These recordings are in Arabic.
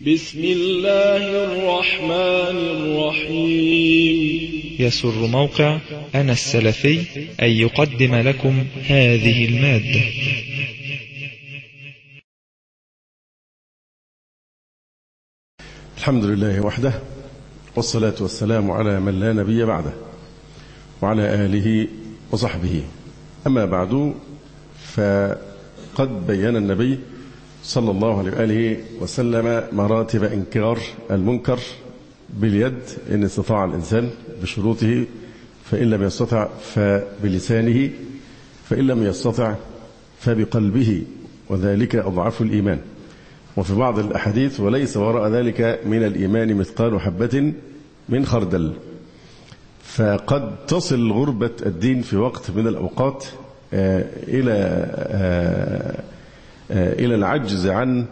بسم الله الرحمن الرحيم. يسر موقع أنا السلفي أن يقدم لكم هذه المادة. الحمد لله وحده، والصلاة والسلام على من لا نبي بعده، وعلى آله وصحبه. أما بعد، فقد بين النبي صلى الله عليه وآله وسلم مراتب إنكار المنكر باليد إن استطاع الإنسان بشروطه، فإن لم يستطع فبلسانه، فإن لم يستطع فبقلبه، وذلك أضعف الإيمان. وفي بعض الأحاديث: وليس وراء ذلك من الإيمان مثقال حبة من خردل. فقد تصل غربة الدين في وقت من الأوقات إلى العجز عن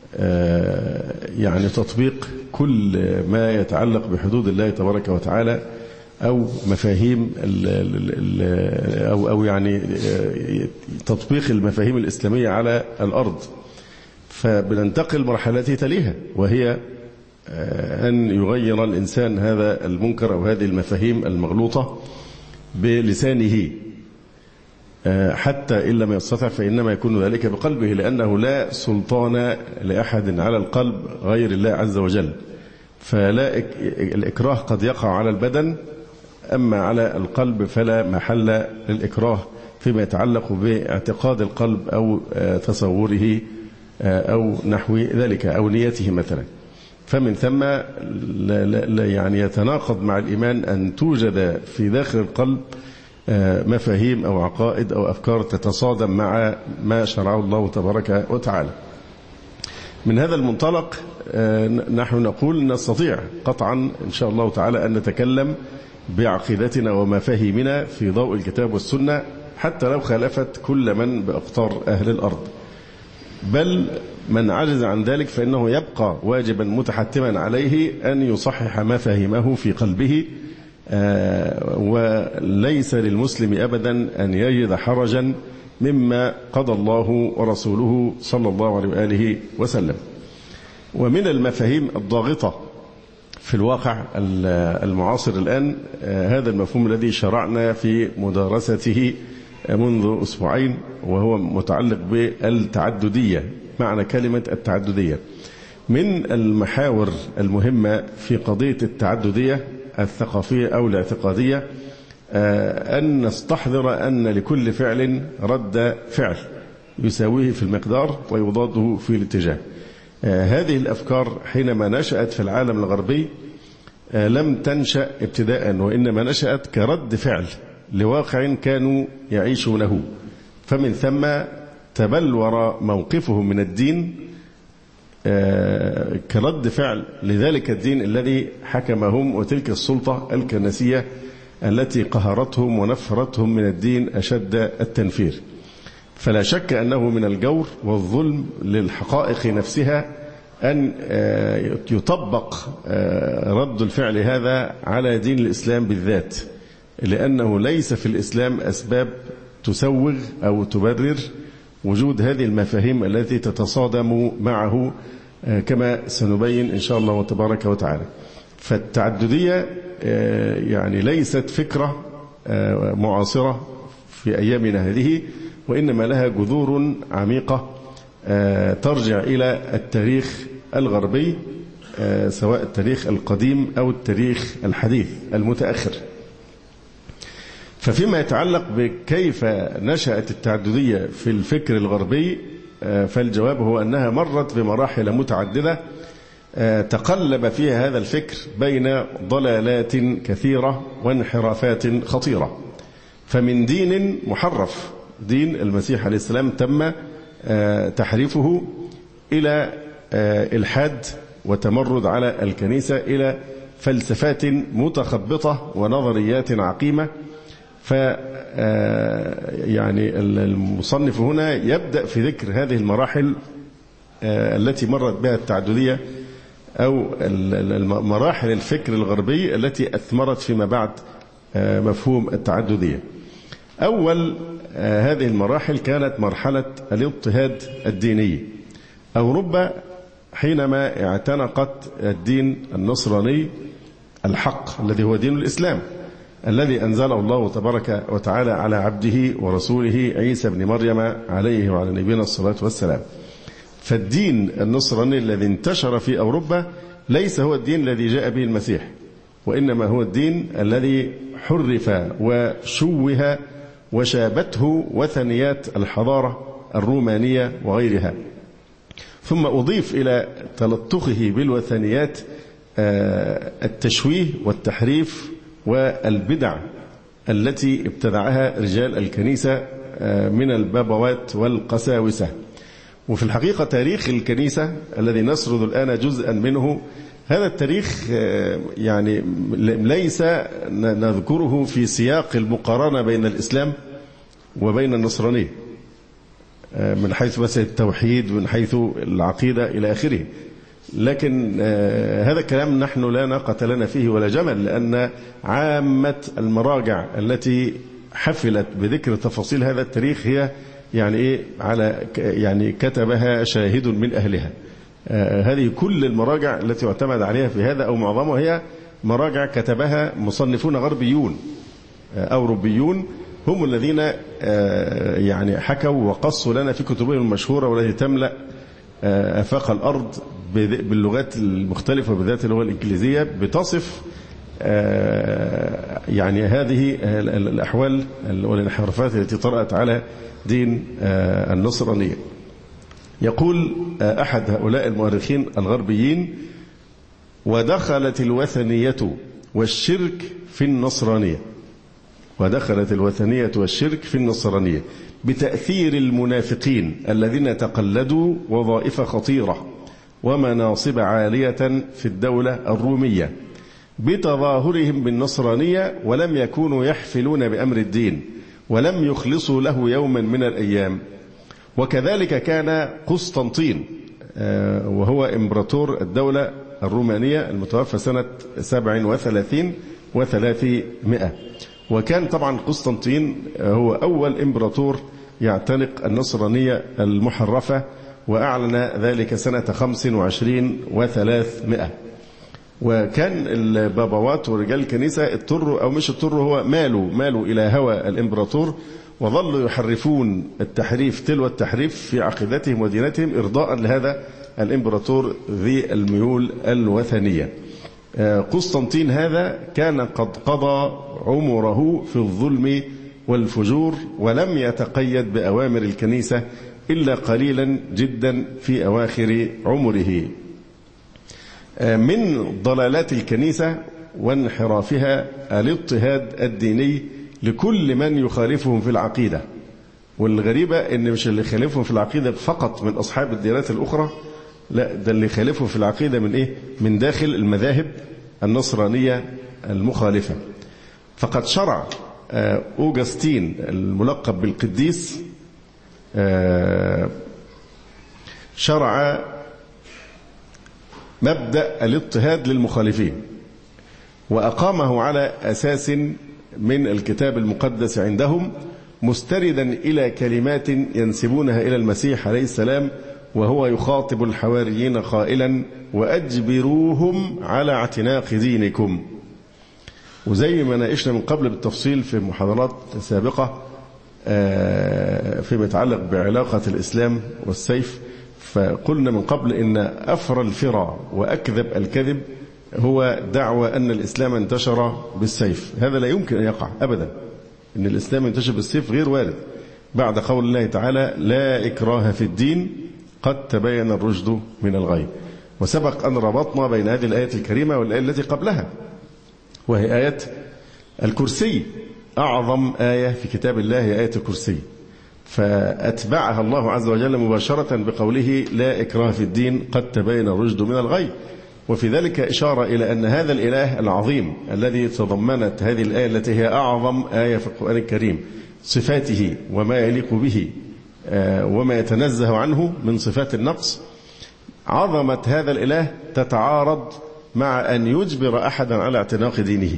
يعني تطبيق كل ما يتعلق بحدود الله تبارك وتعالى، أو مفاهيم أو يعني تطبيق المفاهيم الإسلامية على الأرض. فبننتقل مرحلة تليها، وهي أن يغير الإنسان هذا المنكر أو هذه المفاهيم المغلوطة بلسانه، حتى إن لم يستطع فإنما يكون ذلك بقلبه، لأنه لا سلطان لأحد على القلب غير الله عز وجل. فلا الإكراه قد يقع على البدن، أما على القلب فلا محل للإكراه فيما يتعلق باعتقاد القلب أو تصوره أو نحو ذلك أو نيته مثلا. فمن ثم لا يعني يتناقض مع الإيمان أن توجد في داخل القلب مفاهيم أو عقائد أو أفكار تتصادم مع ما شرعه الله تبارك وتعالى. من هذا المنطلق نحن نقول نستطيع قطعا إن شاء الله تعالى أن نتكلم بعقيدتنا ومفاهيمنا في ضوء الكتاب والسنة، حتى لو خالفت كل من بأقطار أهل الأرض. بل من عجز عن ذلك فإنه يبقى واجبا متحتما عليه أن يصحح مفاهيمه في قلبه، وليس للمسلم أبدا أن يجد حرجا مما قضى الله ورسوله صلى الله عليه وآله وسلم. ومن المفاهيم الضاغطة في الواقع المعاصر الآن هذا المفهوم الذي شرعنا في مدارسته منذ أسبوعين، وهو متعلق بالتعددية. معنى كلمة التعددية من المحاور المهمة في قضية التعددية الثقافية أو الاعتقادية أن نستحضر أن لكل فعل رد فعل يساويه في المقدار ويضاده في الاتجاه. هذه الأفكار حينما نشأت في العالم الغربي لم تنشأ ابتداء، وإنما نشأت كرد فعل لواقع كانوا يعيشونه. فمن ثم تبلور موقفهم من الدين كرد فعل لذلك الدين الذي حكمهم، وتلك السلطة الكنسية التي قهرتهم ونفرتهم من الدين أشد التنفير. فلا شك أنه من الجور والظلم للحقائق نفسها أن يطبق رد الفعل هذا على دين الإسلام بالذات، لأنه ليس في الإسلام أسباب تسوغ أو تبرر وجود هذه المفاهيم التي تتصادم معه، كما سنبين إن شاء الله تبارك وتعالى. فالتعددية يعني ليست فكرة معاصرة في أيامنا هذه، وإنما لها جذور عميقة ترجع إلى التاريخ الغربي، سواء التاريخ القديم أو التاريخ الحديث المتأخر. ففيما يتعلق بكيف نشأت التعددية في الفكر الغربي، فالجواب هو أنها مرت بمراحل متعددة تقلب فيها هذا الفكر بين ضلالات كثيرة وانحرافات خطيرة. فمن دين محرف، دين المسيح عليه السلام، تم تحريفه إلى إلحاد وتمرد على الكنيسة، إلى فلسفات متخبطة ونظريات عقيمة. يعني المصنف هنا يبدأ في ذكر هذه المراحل التي مرت بها التعددية، أو مراحل الفكر الغربي التي أثمرت فيما بعد مفهوم التعددية. أول هذه المراحل كانت مرحلة الاضطهاد الديني، أوروبا حينما اعتنقت الدين النصراني الحق الذي هو دين الإسلام الذي أنزله الله تبارك وتعالى على عبده ورسوله عيسى بن مريم عليه وعلى نبينا الصلاة والسلام. فالدين النصراني الذي انتشر في أوروبا ليس هو الدين الذي جاء به المسيح، وإنما هو الدين الذي حرف وشوه وشابته وثنيات الحضارة الرومانية وغيرها، ثم أضيف إلى تلطخه بالوثنيات التشويه والتحريف والبدع التي ابتدعها رجال الكنيسة من البابوات والقساوسة. وفي الحقيقة تاريخ الكنيسة الذي نسرد الآن جزءا منه، هذا التاريخ يعني ليس نذكره في سياق المقارنة بين الإسلام وبين النصرانية من حيث مثلا التوحيد ومن حيث العقيدة إلى آخره، لكن هذا الكلام نحن لا ناقة لنا فيه ولا جمل، لأن عامة المراجع التي حفلت بذكر تفاصيل هذا التاريخ هي يعني كتبها شاهد من أهلها. هذه كل المراجع التي اعتمد عليها في هذا أو معظمها هي مراجع كتبها مصنفون غربيون أوروبيون، هم الذين يعني حكوا وقصوا لنا في كتبهم المشهورة والتي تملأ آفاق الأرض باللغات المختلفة وبالذات اللغة الإنجليزية، بتصف يعني هذه الأحوال والانحرافات التي طرأت على دين النصرانية. يقول أحد هؤلاء المؤرخين الغربيين: ودخلت الوثنية والشرك في النصرانية، ودخلت الوثنية والشرك في النصرانية بتأثير المنافقين الذين تقلدوا وظائف خطيرة ومناصب عالية في الدولة الرومية بتظاهرهم بالنصرانية، ولم يكونوا يحفلون بأمر الدين ولم يخلصوا له يوما من الأيام. وكذلك كان قسطنطين وهو إمبراطور الدولة الرومانية المتوفى سنة 37 و300، وكان طبعا قسطنطين هو أول إمبراطور يعتنق النصرانية المحرفة، وأعلن ذلك سنة 25 و300. وكان البابوات ورجال الكنيسة اضطروا أو مش اضطروا، هو مالوا إلى هوى الإمبراطور، وظلوا يحرفون التحريف تلو التحريف في عقيدتهم ودينتهم إرضاء لهذا الإمبراطور ذي الميول الوثنية. قسطنطين هذا كان قد قضى عمره في الظلم والفجور، ولم يتقيد بأوامر الكنيسة إلا قليلا جدا في أواخر عمره. من ضلالات الكنيسة وانحرافها الاضطهاد الديني لكل من يخالفهم في العقيدة. والغريبة إن مش اللي يخالفهم في العقيدة فقط من أصحاب الديانات الأخرى، لا، ده اللي يخالفهم في العقيدة من إيه؟ من داخل المذاهب النصرانية المخالفة. فقد شرع أوغسطين الملقب بالقديس شرع مبدأ الاضطهاد للمخالفين، وأقامه على أساس من الكتاب المقدس عندهم، مستردا إلى كلمات ينسبونها إلى المسيح عليه السلام، وهو يخاطب الحواريين قائلا: وأجبروهم على اعتناق دينكم. وزي ما ناقشنا من قبل بالتفصيل في محاضرات سابقة فيما يتعلق بعلاقة الإسلام والسيف، فقلنا من قبل إن أفر الفرع وأكذب الكذب هو دعوى أن الإسلام انتشر بالسيف. هذا لا يمكن أن يقع أبدا، إن الإسلام ينتشر بالسيف غير وارد، بعد قول الله تعالى: لا إكراه في الدين قد تبين الرشد من الغي. وسبق أن ربطنا بين هذه الآية الكريمة والآية التي قبلها، وهي آية الكرسي، أعظم آية في كتاب الله هي آية الكرسي، فأتبعها الله عز وجل مباشرة بقوله: لا إكراه في الدين قد تبين الرشد من الغي. وفي ذلك إشارة إلى أن هذا الإله العظيم الذي تضمنت هذه الآية التي هي أعظم آية في القرآن الكريم، صفاته وما يليق به وما يتنزه عنه من صفات النقص، عظمة هذا الإله تتعارض مع أن يجبر أحدا على اعتناق دينه.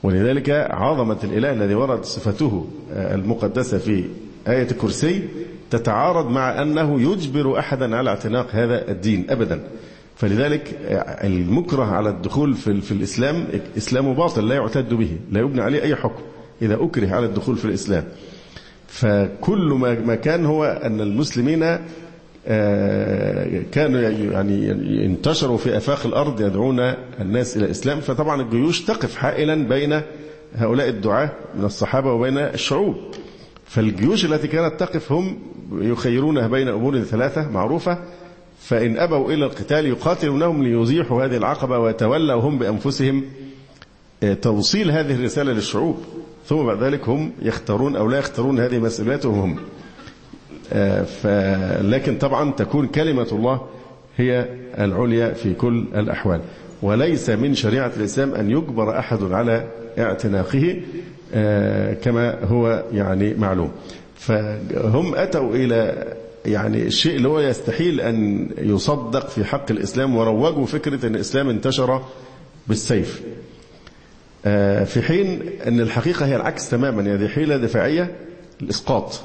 ولذلك عظمة الإله الذي ورد صفته المقدسة في آية الكرسي تتعارض مع أنه يجبر أحدا على اعتناق هذا الدين أبدا. فلذلك المكره على الدخول في الإسلام إسلام باطل لا يعتد به، لا يبنى عليه أي حكم إذا أكره على الدخول في الإسلام. فكل ما كان هو أن المسلمين كانوا يعني انتشروا في آفاق الأرض يدعون الناس إلى الإسلام، فطبعا الجيوش تقف حائلا بين هؤلاء الدعاة من الصحابة وبين الشعوب. فالجيوش التي كانت تقف هم يخيرونها بين أمور ثلاثة معروفة، فإن أبوا إلى القتال يقاتلونهم ليزيحوا هذه العقبة ويتولوا هم بأنفسهم توصيل هذه الرسالة للشعوب، ثم بعد ذلك هم يختارون أو لا يختارون هذه مسؤولياتهم هم. لكن طبعا تكون كلمة الله هي العليا في كل الأحوال، وليس من شريعة الإسلام أن يجبر أحد على اعتناقه كما هو يعني معلوم. فهم أتوا إلى يعني الشيء اللي هو يستحيل أن يصدق في حق الإسلام، وروجوا فكرة أن الإسلام انتشر بالسيف، في حين أن الحقيقة هي العكس تماما، هذه حيلة دفاعية الإسقاط.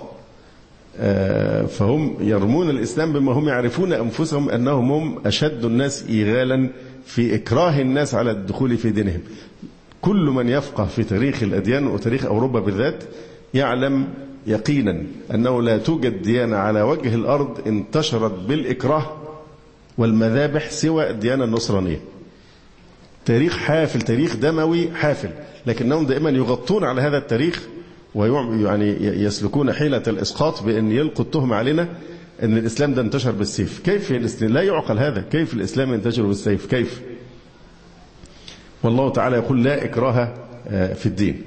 فهم يرمون الإسلام بما هم يعرفون أنفسهم أنهم هم أشد الناس إيغالا في إكراه الناس على الدخول في دينهم. كل من يفقه في تاريخ الأديان وتاريخ أوروبا بالذات يعلم يقينا أنه لا توجد ديانة على وجه الأرض انتشرت بالإكراه والمذابح سوى الديانة النصرانية. تاريخ حافل، تاريخ دموي حافل، لكنهم دائما يغطون على هذا التاريخ ويعني يسلكون حيلة الإسقاط بأن يلقوا التهم علينا أن الإسلام ده انتشر بالسيف. كيف الإسلام؟ لا يعقل هذا، كيف الإسلام ينتشر بالسيف؟ كيف؟ والله تعالى يقول لا إكراه في الدين.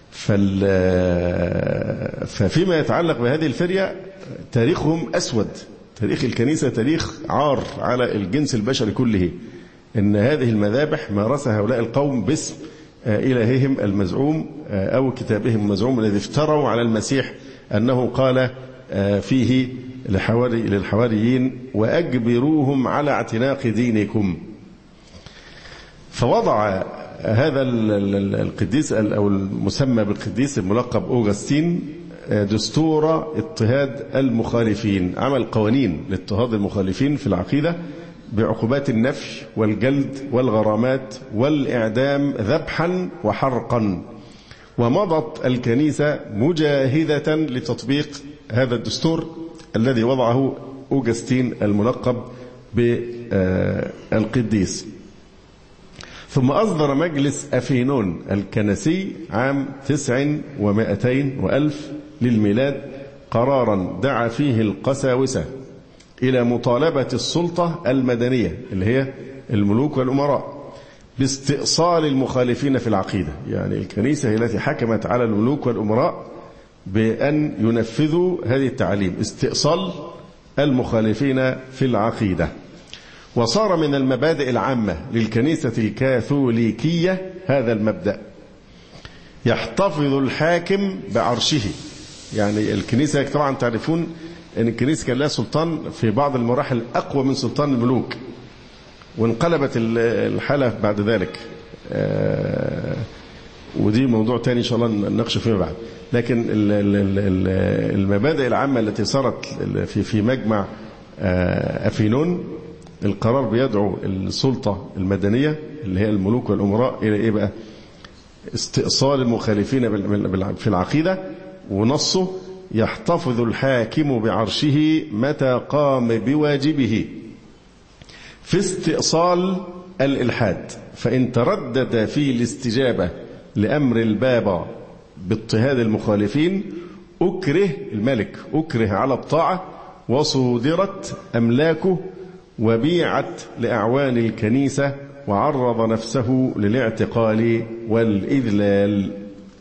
ففيما يتعلق بهذه الفرية تاريخهم أسود، تاريخ الكنيسة تاريخ عار على الجنس البشري كله، إن هذه المذابح مارسها هؤلاء القوم باسم إلههم المزعوم أو كتابهم المزعوم الذي افتروا على المسيح أنه قال فيه للحواريين وأجبروهم على اعتناق دينكم. فوضع هذا القديس أو المسمى بالقديس الملقب أوغسطين دستور اضطهاد المخالفين، عمل قوانين لاضطهاد المخالفين في العقيدة بعقوبات النفي والجلد والغرامات والإعدام ذبحا وحرقا. ومضت الكنيسة مجاهدة لتطبيق هذا الدستور الذي وضعه أوغسطين الملقب بالقديس. ثم أصدر مجلس أفينون الكنسي عام 900 للميلاد قرارا دعا فيه القساوسة إلى مطالبة السلطة المدنية اللي هي الملوك والأمراء باستئصال المخالفين في العقيدة. يعني الكنيسة هي التي حكمت على الملوك والأمراء بأن ينفذوا هذه التعاليم، استئصال المخالفين في العقيدة. وصار من المبادئ العامة للكنيسة الكاثوليكية هذا المبدأ: يحتفظ الحاكم بعرشه. يعني الكنيسة طبعا تعرفون أن الكنيسة كان لها سلطان في بعض المراحل أقوى من سلطان الملوك، وانقلبت الحالة بعد ذلك، ودي موضوع تاني إن شاء الله نناقش فيه بعد. لكن المبادئ العامة التي صارت في مجمع أفينون، القرار بيدعو السلطة المدنية اللي هي الملوك والأمراء إلى إيه بقى؟ استئصال المخالفين في العقيدة، ونصه: يحتفظ الحاكم بعرشه متى قام بواجبه في استئصال الإلحاد، فإن تردد في الاستجابة لأمر البابا باضطهاد المخالفين أكره الملك، أكره على الطاعة، وصودرت أملاكه وبيعت لأعوان الكنيسة، وعرض نفسه للاعتقال والإذلال.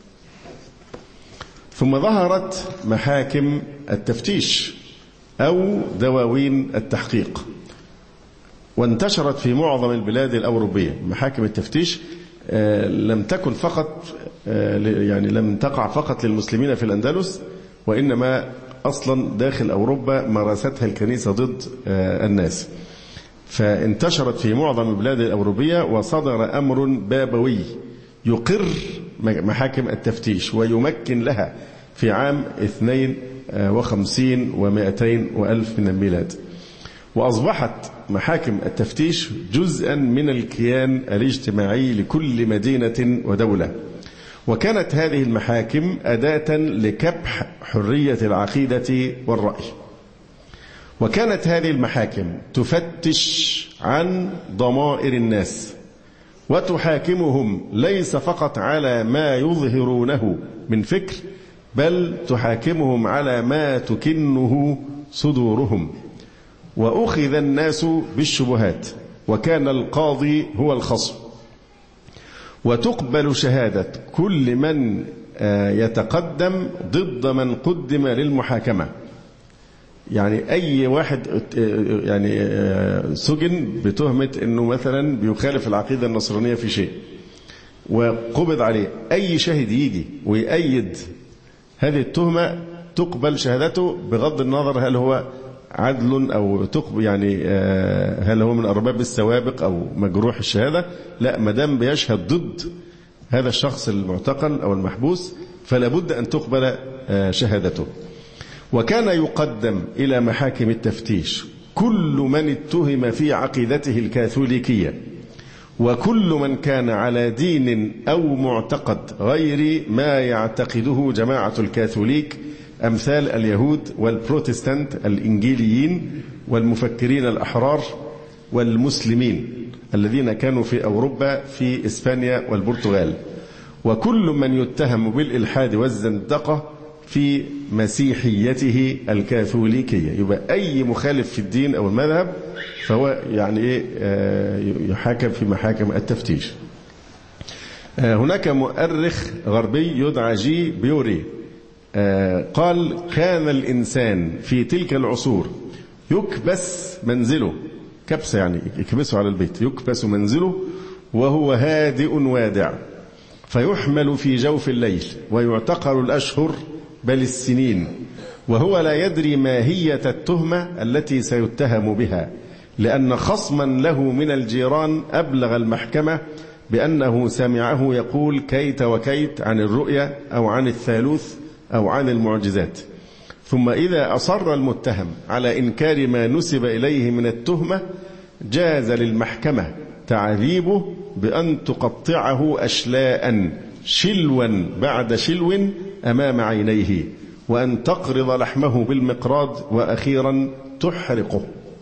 ثم ظهرت محاكم التفتيش أو دواوين التحقيق، وانتشرت في معظم البلاد الأوروبية. محاكم التفتيش لم تكن فقط يعني لم تقع فقط للمسلمين في الأندلس، وإنما أصلا داخل أوروبا مارستها الكنيسة ضد الناس، فانتشرت في معظم البلاد الأوروبية. وصدر أمر بابوي يقر محاكم التفتيش ويمكن لها في عام 250 و200 وألف من الميلاد. وأصبحت محاكم التفتيش جزءا من الكيان الاجتماعي لكل مدينة ودولة. وكانت هذه المحاكم أداة لكبح حرية العقيدة والرأي. وكانت هذه المحاكم تفتش عن ضمائر الناس وتحاكمهم ليس فقط على ما يظهرونه من فكر، بل تحاكمهم على ما تكنه صدورهم. وأخذ الناس بالشبهات، وكان القاضي هو الخصم، وتقبل شهادة كل من يتقدم ضد من قدم للمحاكمة. يعني أي واحد يعني سجن بتهمة أنه مثلا بيخالف العقيدة النصرانية في شيء وقبض عليه، أي شاهد يجي ويأيد هذه التهمة تقبل شهادته بغض النظر هل هو عدل أو تقبل، يعني هل هو من أرباب السوابق أو مجروح الشهادة. لا، مدام بيشهد ضد هذا الشخص المعتقل أو المحبوس فلا بد أن تقبل شهادته. وكان يقدم إلى محاكم التفتيش كل من اتهم في عقيدته الكاثوليكية، وكل من كان على دين أو معتقد غير ما يعتقده جماعة الكاثوليك، أمثال اليهود والبروتستانت الإنجيليين والمفكرين الأحرار والمسلمين الذين كانوا في أوروبا في إسبانيا والبرتغال، وكل من يتهم بالإلحاد والزندقة في مسيحيته الكاثوليكية. يبقى أي مخالف في الدين أو المذهب فهو يعني يحاكم في محاكم التفتيش. هناك مؤرخ غربي يدعى جي بيوري قال: كان الإنسان في تلك العصور يكبس منزله، كبسة يعني يكبسه على البيت، يكبس منزله وهو هادئ وادع، فيحمل في جوف الليل ويعتقل الأشهر بل السنين، وهو لا يدري ماهية التهمة التي سيتهم بها، لأن خصما له من الجيران أبلغ المحكمة بأنه سمعه يقول كيت وكيت عن الرؤيا أو عن الثالوث أو عن المعجزات. ثم إذا أصر المتهم على إنكار ما نسب إليه من التهمة جاز للمحكمة تعذيبه بأن تقطعه أشلاء شلوا بعد شلو أمام عينيه، وأن تقرض لحمه بالمقراض، وأخيرا تحرقه.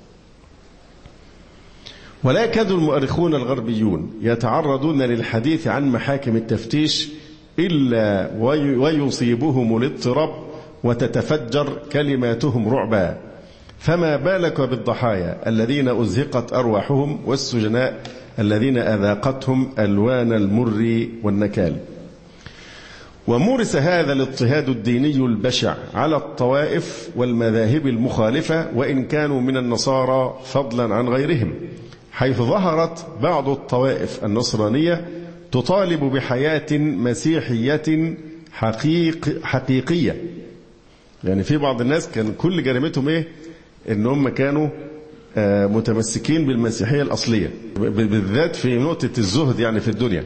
ولا يكاد المؤرخون الغربيون يتعرضون للحديث عن محاكم التفتيش إلا ويصيبهم الاضطراب وتتفجر كلماتهم رعبا، فما بالك بالضحايا الذين أزهقت أرواحهم والسجناء الذين أذاقتهم ألوان المر والنكال. ومورس هذا الاضطهاد الديني البشع على الطوائف والمذاهب المخالفة، وإن كانوا من النصارى فضلا عن غيرهم، حيث ظهرت بعض الطوائف النصرانية تطالب بحياة مسيحية حقيقية. يعني في بعض الناس كان كل جريمتهم إيه؟ إن هم كانوا متمسكين بالمسيحية الأصلية، بالذات في نقطة الزهد يعني في الدنيا،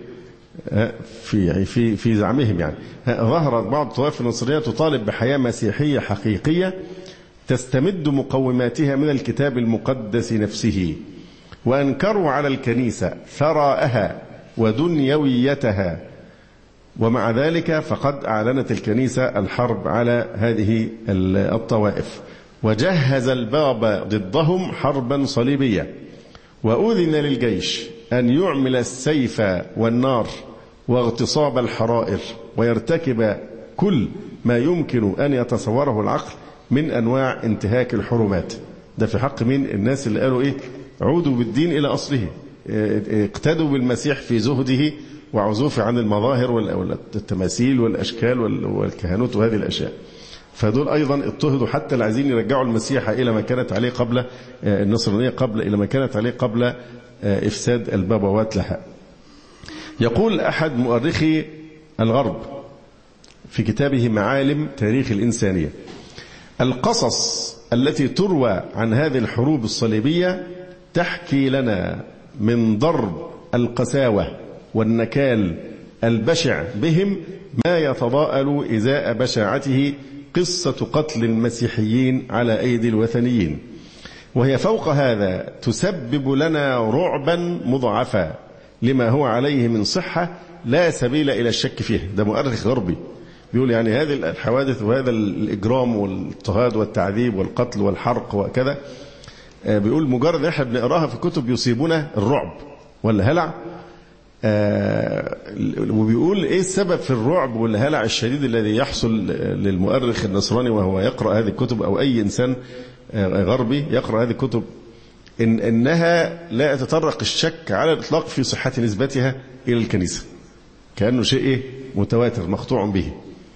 في زعمهم. يعني ظهرت بعض الطوائف النصرانية تطالب بحياة مسيحية حقيقية تستمد مقوماتها من الكتاب المقدس نفسه، وأنكروا على الكنيسة ثراءها ودنيويتها. ومع ذلك فقد أعلنت الكنيسة الحرب على هذه الطوائف، وجهز البابا ضدهم حربا صليبية، وأذن للجيش أن يعمل السيف والنار واغتصاب الحرائر ويرتكب كل ما يمكن أن يتصوره العقل من أنواع انتهاك الحرمات. ده في حق من الناس اللي قالوا إيه؟ عودوا بالدين إلى أصله، اقتدوا بالمسيح في زهده وعزوفه عن المظاهر والتماثيل والأشكال والكهنوت وهذه الأشياء. فدول أيضا اضطهدوا، حتى اللي عايزين يرجعوا المسيحة إلى ما كانت عليه قبل النصرانية، إلى ما كانت عليه قبل إفساد البابوات لها. يقول أحد مؤرخي الغرب في كتابه معالم تاريخ الإنسانية: القصص التي تروى عن هذه الحروب الصليبية تحكي لنا من ضرب القساوة والنكال البشع بهم ما يتضاءل إزاء بشاعته قصة قتل المسيحيين على أيدي الوثنيين، وهي فوق هذا تسبب لنا رعبا مضاعفا لما هو عليه من صحة لا سبيل إلى الشك فيه. ده مؤرخ غربي بيقول يعني هذه الحوادث وهذا الإجرام والاضطهاد والتعذيب والقتل والحرق وكذا، بيقول مجرد احنا بنقراها في كتب يصيبنا الرعب والهلع. وبيقول ايه السبب في الرعب والهلع الشديد الذي يحصل للمؤرخ النصراني وهو يقرأ هذه الكتب، أو أي إنسان غربي يقرأ هذه الكتب، إنها لا يتطرق الشك على الإطلاق في صحة نسبتها إلى الكنيسة، كأنه شيء متواتر مقطوع به.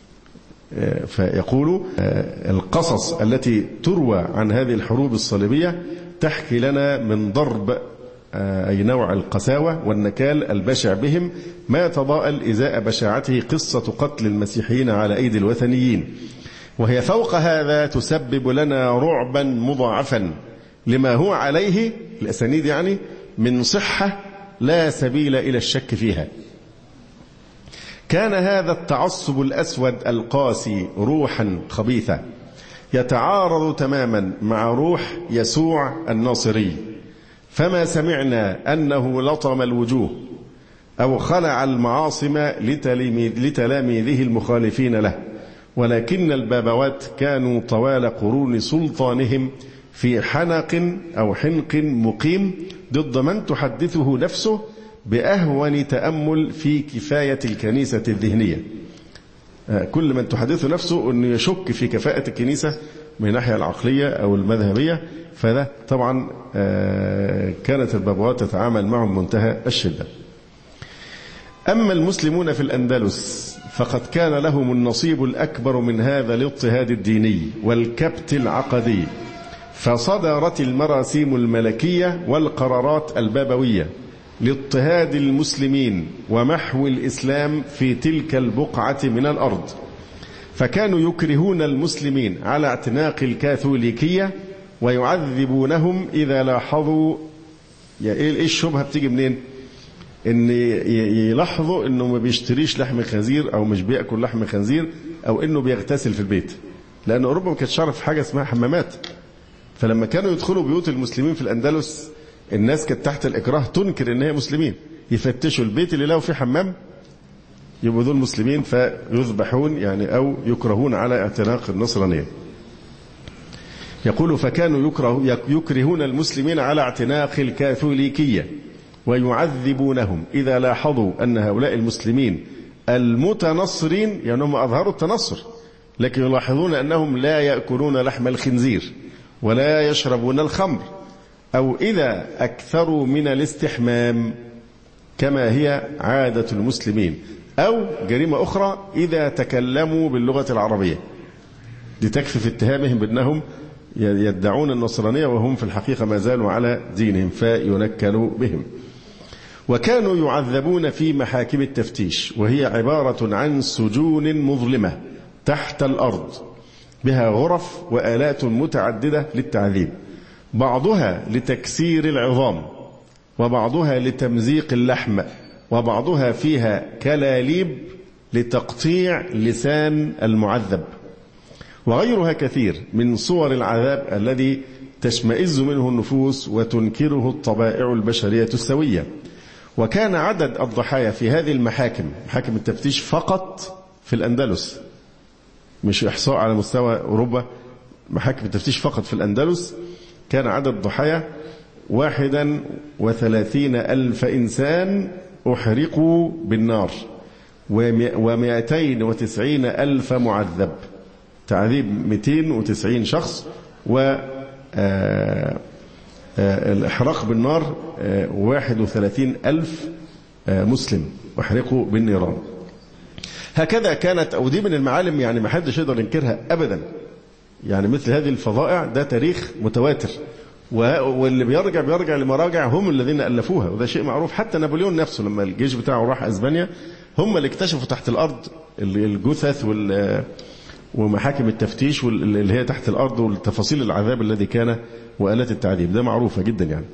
فيقول القصص التي تروى عن هذه الحروب الصليبية تحكي لنا من ضرب أي نوع القساوة والنكال البشع بهم ما يتضاءل إزاء بشاعته قصة قتل المسيحيين على أيدي الوثنيين، وهي فوق هذا تسبب لنا رعبا مضاعفا لما هو عليه الأسانيد يعني من صحة لا سبيل إلى الشك فيها. كان هذا التعصب الأسود القاسي روحا خبيثة يتعارض تماما مع روح يسوع الناصري، فما سمعنا أنه لطم الوجوه أو خلع المعاصم لتلاميذه المخالفين له، ولكن البابوات كانوا طوال قرون سلطانهم في حنق أو حنق مقيم ضد من تحدثه نفسه بأهون تأمل في كفاية الكنيسة الذهنية. كل من تحدثه نفسه أنه يشك في كفاءة الكنيسة من الناحية العقلية أو المذهبية، فده طبعا كانت البابوات تتعامل معهم منتهى الشدة. أما المسلمون في الأندلس فقد كان لهم النصيب الأكبر من هذا الاضطهاد الديني والكبت العقدي، فصدرت المراسيم الملكية والقرارات البابوية لاضطهاد المسلمين ومحو الإسلام في تلك البقعة من الأرض، فكانوا يكرهون المسلمين على اعتناق الكاثوليكية ويعذبونهم إذا لاحظوا. إيه الشبهة بتيجي منين؟ إن يلاحظوا إنه ما بيشتريش لحم خنزير أو مش بيأكل لحم خنزير أو إنه بيغتسل في البيت، لأن أوروبا ما كانتش تعرف حاجة اسمها حمامات. فلما كانوا يدخلوا بيوت المسلمين في الأندلس الناس كانت تحت الإكراه تنكر إن هي مسلمين، يفتشوا البيت اللي له فيه حمام يبقوا دول مسلمين فيذبحون يعني أو يكرهون على اعتناق النصرانية. يقول فكانوا يكرهون المسلمين على اعتناق الكاثوليكية ويعذبونهم إذا لاحظوا أن هؤلاء المسلمين المتنصرين يعني هم أظهروا التنصر لكن يلاحظون أنهم لا يأكلون لحم الخنزير ولا يشربون الخمر، أو إذا أكثروا من الاستحمام كما هي عادة المسلمين، أو جريمة أخرى إذا تكلموا باللغة العربية. دي تكفي في اتهامهم بأنهم يدعون النصرانية وهم في الحقيقة ما زالوا على دينهم فينكلوا بهم. وكانوا يعذبون في محاكم التفتيش، وهي عبارة عن سجون مظلمة تحت الأرض بها غرف وآلات متعددة للتعذيب، بعضها لتكسير العظام وبعضها لتمزيق اللحم وبعضها فيها كلاليب لتقطيع لسان المعذب، وغيرها كثير من صور العذاب الذي تشمئز منه النفوس وتنكره الطبائع البشرية السوية. وكان عدد الضحايا في هذه المحاكم، محاكم التفتيش فقط في الأندلس، مش إحصاء على مستوى أوروبا، محاكم التفتيش فقط في الأندلس كان عدد الضحايا 31,000 إنسان أحرقوا بالنار و290,000 معذب، تعذيب 290 شخص والإحراق بالنار 31,000 مسلم أحرقوا بالنيران. هكذا كانت، أو دي من المعالم يعني ما حدش يقدر ينكرها أبدا، يعني مثل هذه الفظائع ده تاريخ متواتر، واللي بيرجع لمراجع هم الذين ألفوها، وده شيء معروف. حتى نابليون نفسه لما الجيش بتاعه راح أسبانيا هم اللي اكتشفوا تحت الأرض الجثث ومحاكم التفتيش اللي هي تحت الأرض والتفاصيل العذاب الذي كان وآلات التعذيب، ده معروفة جدا يعني.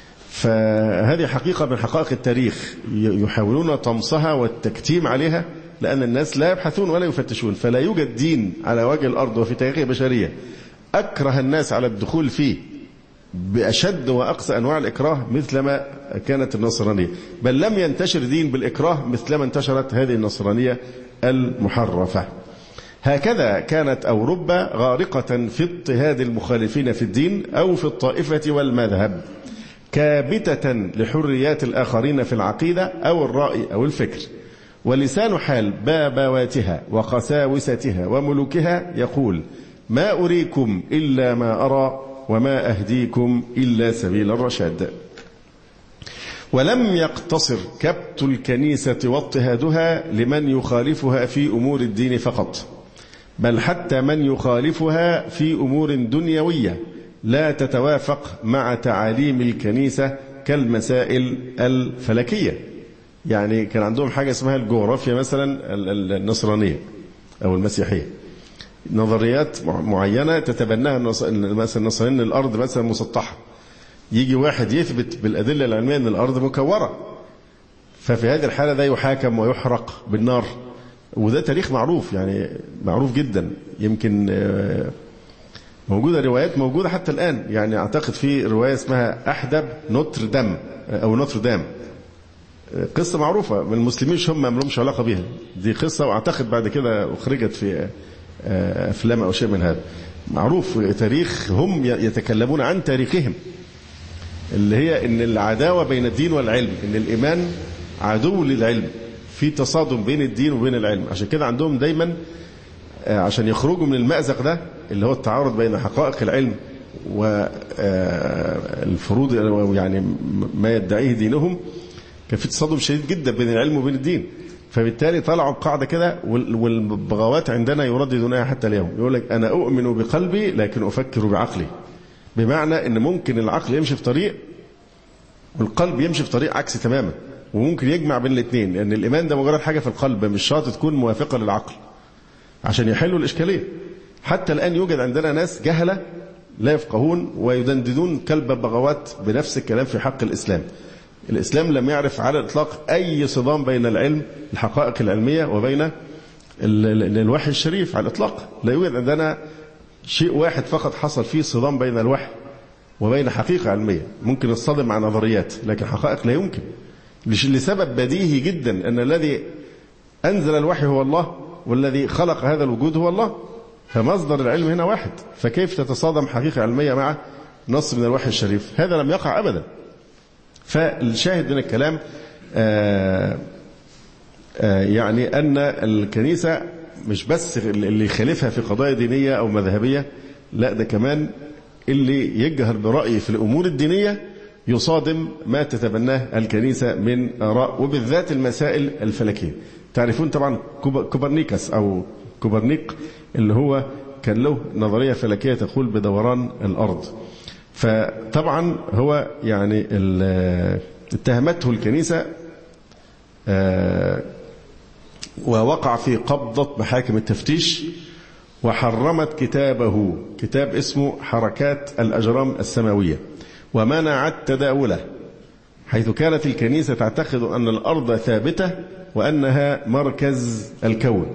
فهذه حقيقة من حقائق التاريخ يحاولون طمسها والتكتيم عليها لأن الناس لا يبحثون ولا يفتشون، فلا يوجد دين على وجه الأرض وفي تاريخ البشرية أكره الناس على الدخول فيه بأشد وأقصى أنواع الإكراه مثلما كانت النصرانية، بل لم ينتشر دين بالإكراه مثلما انتشرت هذه النصرانية المحرفة. هكذا كانت أوروبا غارقة في اضطهاد المخالفين في الدين أو في الطائفة والمذهب، كابتة لحريات الآخرين في العقيدة أو الرأي أو الفكر. ولسان حال بابواتها وقساوستها وملوكها يقول: ما أريكم إلا ما أرى وما أهديكم إلا سبيل الرشاد. ولم يقتصر كبت الكنيسة واضطهادها لمن يخالفها في أمور الدين فقط، بل حتى من يخالفها في أمور دنيوية لا تتوافق مع تعاليم الكنيسة كالمسائل الفلكية. يعني كان عندهم حاجة اسمها الجغرافيا مثلا النصرانية أو المسيحية، نظريات معينة تتبناها مثلا النصرانيين، الأرض مثلا مسطحة، يجي واحد يثبت بالأدلة العلمية أن الأرض مكورة، ففي هذه الحالة ده يحاكم ويحرق بالنار. وده تاريخ معروف، يعني معروف جدا، يمكن موجودة روايات موجودة حتى الآن. يعني أعتقد في رواية اسمها أحدب نوتردام أو نوتردام، قصة معروفة من المسلمين، هم ما لهمش علاقة بها، دي قصة وأعتقد بعد كده أخرجت في أفلام أو شيء من هذا، معروف تاريخ، هم يتكلمون عن تاريخهم اللي هي إن العداوة بين الدين والعلم، إن الإيمان عدو للعلم، في تصادم بين الدين وبين العلم. عشان كده عندهم دايما عشان يخرجوا من المأزق ده اللي هو التعارض بين حقائق العلم والفروض، يعني ما يدعيه دينهم، كان في تصادم شديد جدا بين العلم وبين الدين. فبالتالي طلعوا قاعدة كده، والبغاوات عندنا يرددونها حتى اليوم، يقول لك أنا أؤمن بقلبي لكن أفكر بعقلي، بمعنى أن ممكن العقل يمشي في طريق والقلب يمشي في طريق عكسي تماما، وممكن يجمع بين الاثنين، لأن الإيمان ده مجرد حاجة في القلب، مش شرط تكون موافقة للعقل عشان يحلوا الإشكالية. حتى الآن يوجد عندنا ناس جهلة لا يفقهون ويدندنون كلب البغاوات بنفس الكلام في حق الإسلام. الإسلام لم يعرف على الإطلاق أي صدام بين العلم، الحقائق العلمية، وبين الوحي الشريف على الإطلاق. لا يوجد عندنا شيء واحد فقط حصل فيه صدام بين الوحي وبين حقيقة علمية. ممكن نصطدم مع نظريات لكن حقائق لا يمكن، لسبب بديهي جدا أن الذي أنزل الوحي هو الله، والذي خلق هذا الوجود هو الله، فمصدر العلم هنا واحد، فكيف تتصادم حقيقة علمية مع نص من الوحي الشريف؟ هذا لم يقع أبدا. فالشاهد من الكلام يعني أن الكنيسة مش بس اللي يخالفها في قضايا دينية أو مذهبية، لا ده كمان اللي يجهر برأيه في الأمور الدينية يصادم ما تتبناه الكنيسة من آراء، وبالذات المسائل الفلكية. تعرفون طبعا كوبرنيكوس أو كوبرنيك اللي هو كان له نظرية فلكية تقول بدوران الأرض. فطبعا هو يعني اتهمته الكنيسة ووقع في قبضة محاكم التفتيش، وحرمت كتابه، كتاب اسمه حركات الأجرام السماوية، ومنعت تداوله، حيث كانت الكنيسة تعتقد أن الأرض ثابتة وأنها مركز الكون.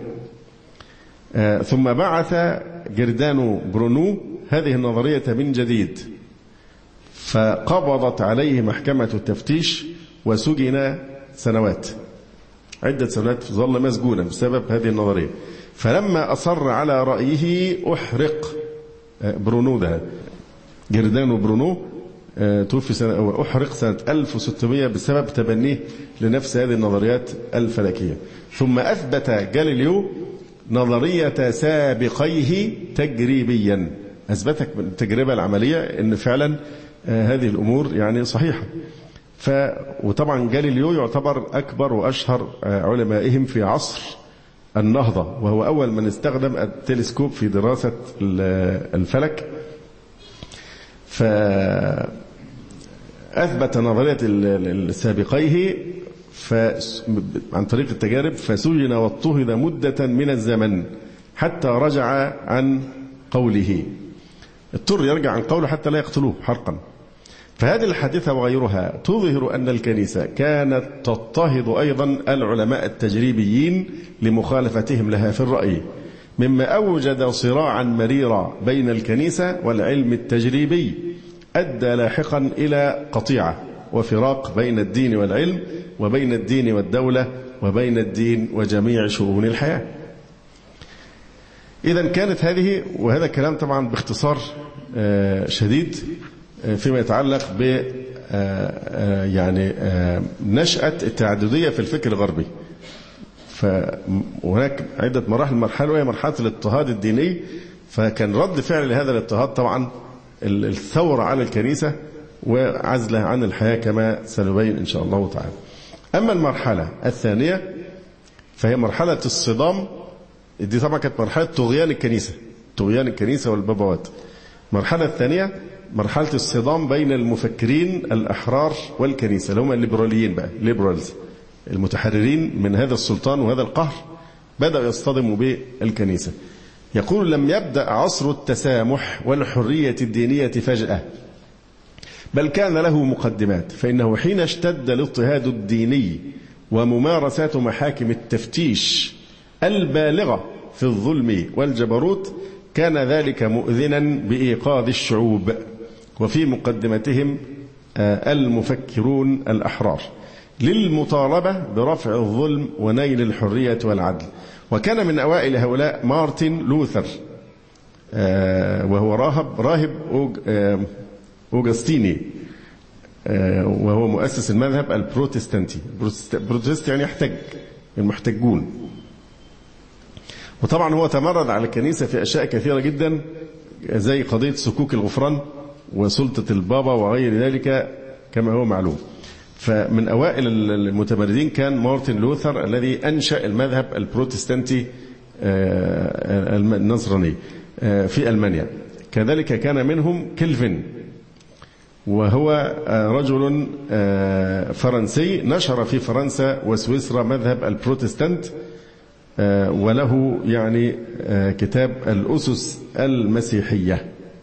ثم بعث جردانو برونو هذه النظرية من جديد، فقبضت عليه محكمة التفتيش وسجن سنوات، عدة سنوات ظل مسجونا بسبب هذه النظرية. فلما أصر على رأيه أحرق برونو، ده جردانو برونو توفي أحرق سنة 1600 بسبب تبنيه لنفس هذه النظريات الفلكية. ثم أثبت جاليليو نظرية سابقيه تجريبيا، أثبتك بالتجربة العملية أن فعلا هذه الأمور يعني صحيحة. وطبعا جاليليو يعتبر أكبر وأشهر علمائهم في عصر النهضة، وهو أول من استخدم التلسكوب في دراسة الفلك. فأثبت نظرية السابقيه عن طريق التجارب، فسجن واضطهد مدة من الزمن حتى رجع عن قوله، اضطر يرجع عن قوله حتى لا يقتلوه حرقا. فهذه الحادثة وغيرها تظهر أن الكنيسة كانت تضطهد أيضا العلماء التجريبيين لمخالفتهم لها في الرأي، مما أوجد صراعا مريرا بين الكنيسة والعلم التجريبي أدى لاحقا إلى قطيعة وفراق بين الدين والعلم، وبين الدين والدولة، وبين الدين وجميع شؤون الحياة. إذن كانت هذه، وهذا الكلام طبعا باختصار شديد فيما يتعلق ب يعني نشأة التعددية في الفكر الغربي. فهناك عدة مراحل. مرحلة وهي مرحلة الاضطهاد الديني، فكان رد فعل لهذا الاضطهاد طبعا الثورة على الكنيسة وعزلها عن الحياة كما سنبين إن شاء الله تعالى. أما المرحلة الثانية فهي مرحلة الصدام. دي طبعا كانت مرحلة طغيان الكنيسة والبابوات. المرحلة الثانية مرحلة الصدام بين المفكرين الأحرار والكنيسة، اللي هم الليبراليين بقى، ليبرالز، المتحررين من هذا السلطان وهذا القهر، بدأوا يصطدموا بالكنيسة. يقول: لم يبدأ عصر التسامح والحرية الدينية فجأة، بل كان له مقدمات. فإنه حين اشتد الاضطهاد الديني وممارسات محاكم التفتيش البالغة في الظلم والجبروت، كان ذلك مؤذنا بإيقاظ الشعوب، وفي مقدمتهم المفكرون الأحرار، للمطالبة برفع الظلم ونيل الحرية والعدل. وكان من أوائل هؤلاء مارتن لوثر، وهو راهب أوغسطيني، وهو مؤسس المذهب البروتستانتي. بروتست يعني يحتج، المحتجون. وطبعا هو تمرد على الكنيسة في أشياء كثيرة جدا، زي قضية سكوك الغفران وسلطة البابا وغير ذلك كما هو معلوم. فمن أوائل المتمردين كان مارتن لوثر الذي أنشأ المذهب البروتستانتي النصراني في ألمانيا. كذلك كان منهم كيلفن، وهو رجل فرنسي نشر في فرنسا وسويسرا مذهب البروتستانت، وله يعني كتاب الأسس المسيحية.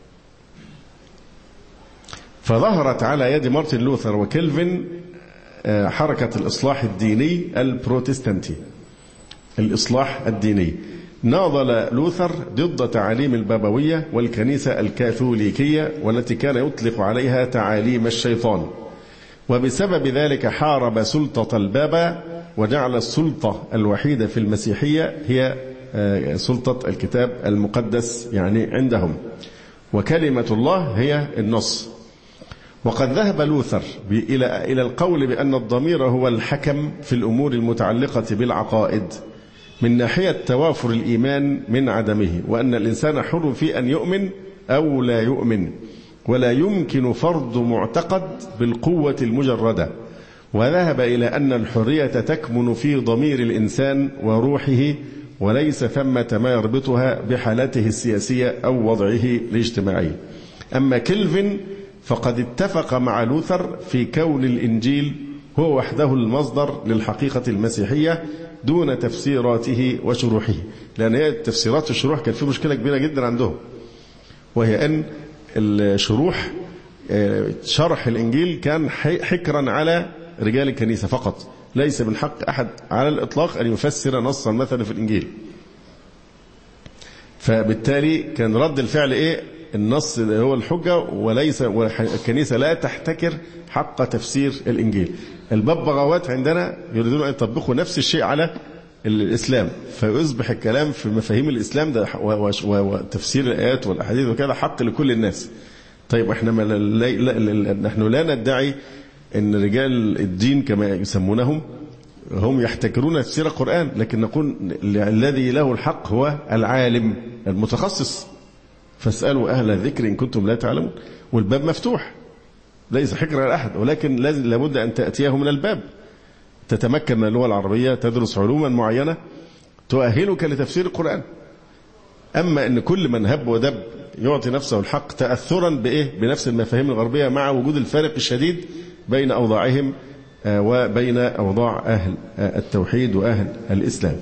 فظهرت على يد مارتن لوثر وكيلفن حركة الإصلاح الديني البروتستانتي، الإصلاح الديني. ناضل لوثر ضد تعاليم البابوية والكنيسة الكاثوليكية، والتي كان يطلق عليها تعاليم الشيطان، وبسبب ذلك حارب سلطة البابا، وجعل السلطة الوحيدة في المسيحية هي سلطة الكتاب المقدس يعني عندهم، وكلمة الله هي النص. وقد ذهب لوثر إلى القول بأن الضمير هو الحكم في الأمور المتعلقة بالعقائد من ناحية توافر الإيمان من عدمه، وأن الإنسان حر في أن يؤمن أو لا يؤمن، ولا يمكن فرض معتقد بالقوة المجردة. وذهب إلى أن الحرية تكمن في ضمير الإنسان وروحه، وليس ثمة ما يربطها بحالته السياسية أو وضعه الاجتماعي. أما كيلفن فقد اتفق مع لوثر في كون الإنجيل هو وحده المصدر للحقيقة المسيحية دون تفسيراته وشروحه، لأن هي التفسيرات والشروح كان في مشكلة كبيرة جدا عندهم، وهي أن الشروح شرح الإنجيل كان حكرا على رجال الكنيسة فقط، ليس من حق أحد على الإطلاق أن يفسر نصا مثلا في الإنجيل. فبالتالي كان رد الفعل إيه؟ النص هو الحجة، وليس الكنيسة لا تحتكر حق تفسير الإنجيل. الببغاوات عندنا يريدون أن يطبقوا نفس الشيء على الإسلام، فيصبح الكلام في مفاهيم الإسلام ده وتفسير الآيات والأحاديث وكذا حق لكل الناس. طيب احنا نحن لا ندعي أن رجال الدين كما يسمونهم هم يحتكرون تفسير القرآن، لكن نقول الذي له الحق هو العالم المتخصص، فاسألوا أهل الذكر إن كنتم لا تعلمون. والباب مفتوح ليس حكر على أحد، ولكن لابد أن تأتيه من الباب، تتمكن من اللغة العربية، تدرس علوما معينة تؤهلك لتفسير القرآن. أما أن كل من هب ودب يعطي نفسه الحق تأثرا بنفس المفاهيم الغربية، مع وجود الفارق الشديد بين أوضاعهم وبين أوضاع أهل التوحيد وأهل الإسلام.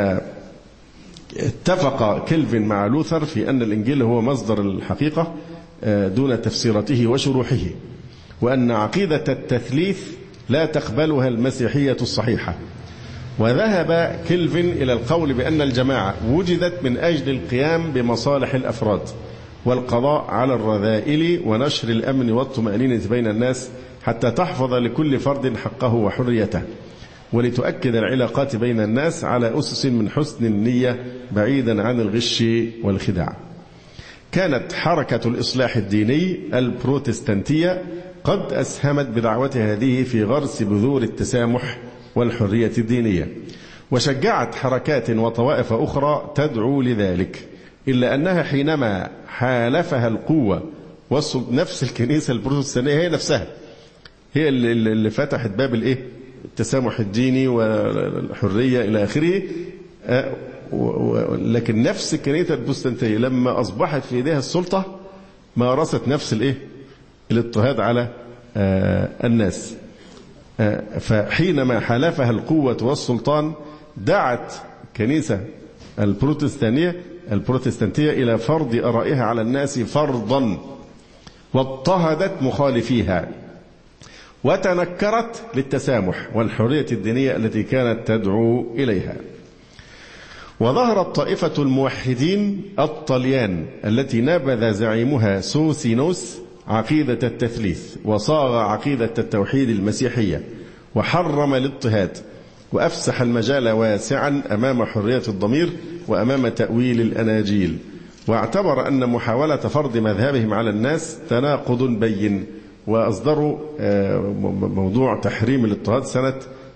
فاتفق كيلفن مع لوثر في أن الإنجيل هو مصدر الحقيقة، دون تفسيرته وشروحه، وأن عقيدة التثليث لا تقبلها المسيحية الصحيحة. وذهب كيلفن إلى القول بأن الجماعة وجدت من أجل القيام بمصالح الأفراد والقضاء على الرذائل ونشر الأمن والطمأنينة بين الناس حتى تحفظ لكل فرد حقه وحريته، ولتؤكد العلاقات بين الناس على أسس من حسن النية بعيدا عن الغش والخداع. كانت حركة الإصلاح الديني البروتستانتية قد أسهمت بدعوتها هذه في غرس بذور التسامح والحرية الدينية، وشجعت حركات وطوائف أخرى تدعو لذلك، إلا أنها حينما حالفها القوة نفس الكنيسة البروتستانتية هي نفسها هي اللي فتحت باب التسامح الديني والحرية إلى آخره، لكن نفس الكنيسة البروتستانتية لما أصبحت في يديها السلطة مارست نفس الاضطهاد على الناس. فحينما حالفها القوة والسلطان دعت كنيسة البروتستانتية إلى فرض آرائها على الناس فرضا، واضطهدت مخالفيها، وتنكرت للتسامح والحرية الدينية التي كانت تدعو إليها. وظهرت طائفة الموحدين الطليان التي نبذ زعيمها سوسينوس عقيدة التثليث، وصاغ عقيدة التوحيد المسيحية، وحرم الاضطهاد، وأفسح المجال واسعا أمام حرية الضمير وأمام تأويل الأناجيل، واعتبر أن محاولة فرض مذهبهم على الناس تناقض بين، وأصدروا موضوع تحريم الاضطهاد سنة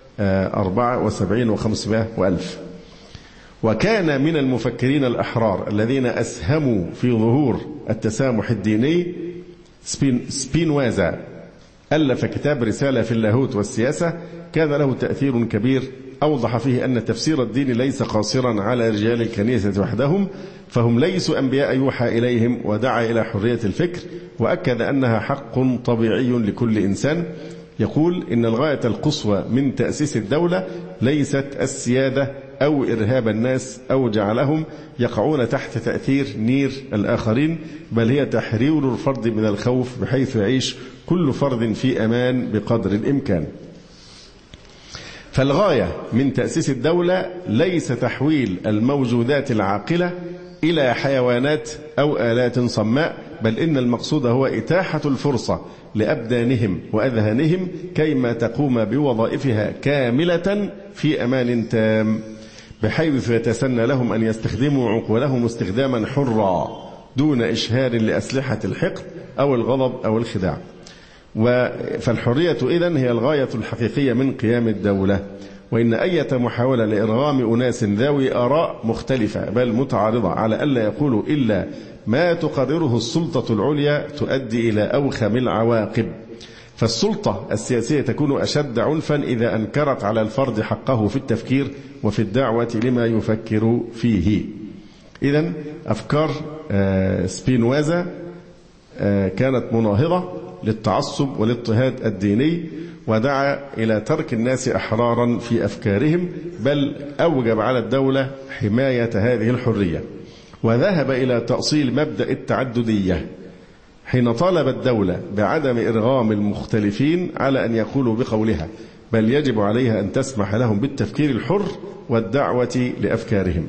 74 و500 وألف. وكان من المفكرين الأحرار الذين أسهموا في ظهور التسامح الديني سبينوازا، ألف كتاب رسالة في اللاهوت والسياسة كان له تأثير كبير، أوضح فيه أن تفسير الدين ليس قاصرا على رجال الكنيسة وحدهم، فهم ليسوا أنبياء يوحى إليهم، ودعا إلى حرية الفكر، وأكد أنها حق طبيعي لكل إنسان. يقول إن الغاية القصوى من تأسيس الدولة ليست السيادة أو إرهاب الناس أو جعلهم يقعون تحت تأثير نير الآخرين، بل هي تحرير الفرد من الخوف بحيث يعيش كل فرد في أمان بقدر الإمكان. فالغاية من تأسيس الدولة ليس تحويل الموجودات العاقلة إلى حيوانات أو آلات صماء، بل إن المقصود هو إتاحة الفرصة لأبدانهم وأذهانهم كيما تقوم بوظائفها كاملة في أمان تام، بحيث يتسنى لهم أن يستخدموا عقولهم استخداما حرا دون إشهار لأسلحة الحقد أو الغضب أو الخداع. فالحرية إذن هي الغاية الحقيقية من قيام الدولة، وإن أي محاولة لإرغام أناس ذوي آراء مختلفة بل متعارضة على ألا يقولوا إلا ما تقرره السلطة العليا تؤدي إلى أوخم العواقب. فالسلطة السياسية تكون أشد عنفا إذا أنكرت على الفرد حقه في التفكير وفي الدعوة لما يفكر فيه. إذن أفكار سبينوازا كانت مناهضة للتعصب والاضطهاد الديني، ودعا إلى ترك الناس أحرارا في أفكارهم، بل أوجب على الدولة حماية هذه الحرية. وذهب إلى تأصيل مبدأ التعددية حين طالب الدولة بعدم إرغام المختلفين على أن يقولوا بقولها، بل يجب عليها أن تسمح لهم بالتفكير الحر والدعوة لأفكارهم.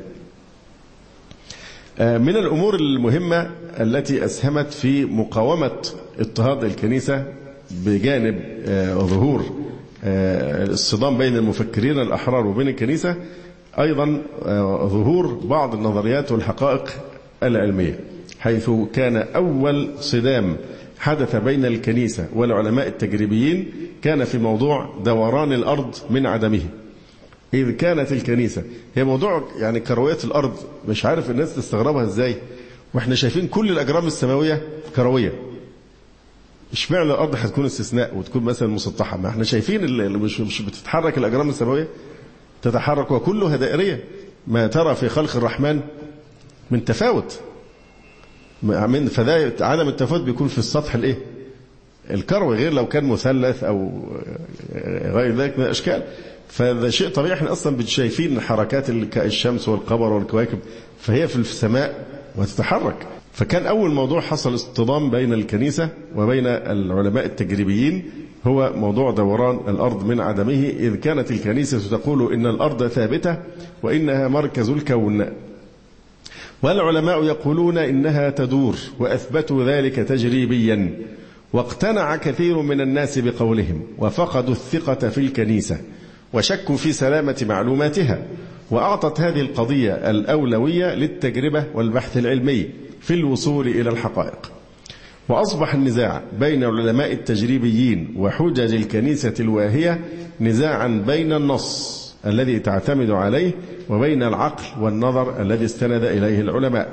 من الأمور المهمة التي أسهمت في مقاومة اضطهاد الكنيسة بجانب ظهور الصدام بين المفكرين الأحرار وبين الكنيسة أيضا ظهور بعض النظريات والحقائق العلمية، حيث كان أول صدام حدث بين الكنيسة والعلماء التجريبيين كان في موضوع دوران الأرض من عدمه. إذ كانت الكنيسة هي موضوع يعني كروية الأرض، مش عارف الناس تستغربها إزاي وإحنا شايفين كل الأجرام السماوية كروية، اشمعنى الأرض هتكون استثناء وتكون مثلا مسطحة؟ ما احنا شايفين اللي مش بتتحرك الأجرام السماوية تتحرك وكلها دائرية. ما ترى في خلق الرحمن من تفاوت، فده عدم التفاوت بيكون في السطح الكروي، غير لو كان مثلث أو غير ذلك من الأشكال. فهذا شيء طبيعي، احنا أصلا شايفين حركات الشمس والقمر والكواكب، فهي في السماء وتتحرك. فكان أول موضوع حصل اصطدام بين الكنيسة وبين العلماء التجريبيين هو موضوع دوران الأرض من عدمه، إذ كانت الكنيسة تقول إن الأرض ثابتة وإنها مركز الكون، والعلماء يقولون إنها تدور، وأثبتوا ذلك تجريبيا. واقتنع كثير من الناس بقولهم وفقدوا الثقة في الكنيسة وشكوا في سلامة معلوماتها، وأعطت هذه القضية الأولوية للتجربة والبحث العلمي في الوصول إلى الحقائق. وأصبح النزاع بين العلماء التجريبيين وحجج الكنيسة الواهية نزاعا بين النص الذي تعتمد عليه وبين العقل والنظر الذي استند إليه العلماء.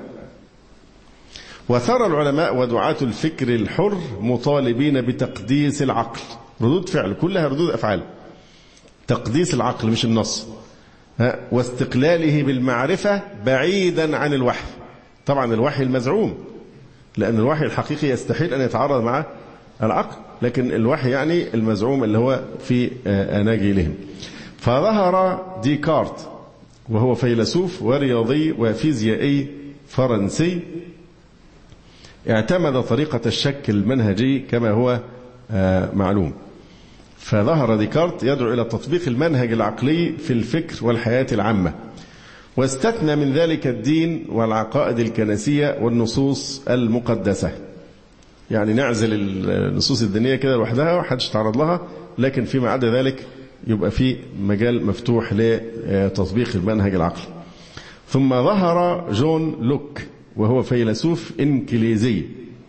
وثار العلماء ودعاة الفكر الحر مطالبين بتقديس العقل، ردود فعل كلها ردود أفعال، تقديس العقل مش النص، واستقلاله بالمعرفة بعيدا عن الوحي. طبعا الوحي المزعوم، لأن الوحي الحقيقي يستحيل أن يتعارض مع العقل، لكن الوحي يعني المزعوم اللي هو في أناجيلهم. فظهر ديكارت وهو فيلسوف ورياضي وفيزيائي فرنسي اعتمد طريقة الشك المنهجي كما هو معلوم. فظهر ديكارت يدعو إلى تطبيق المنهج العقلي في الفكر والحياة العامة، واستثنى من ذلك الدين والعقائد الكنسية والنصوص المقدسة. يعني نعزل النصوص الدينية كده لوحدها وحدش تعرض لها، لكن فيما عدا ذلك يبقى في مجال مفتوح لتطبيق المنهج العقلي. ثم ظهر جون لوك وهو فيلسوف إنجليزي،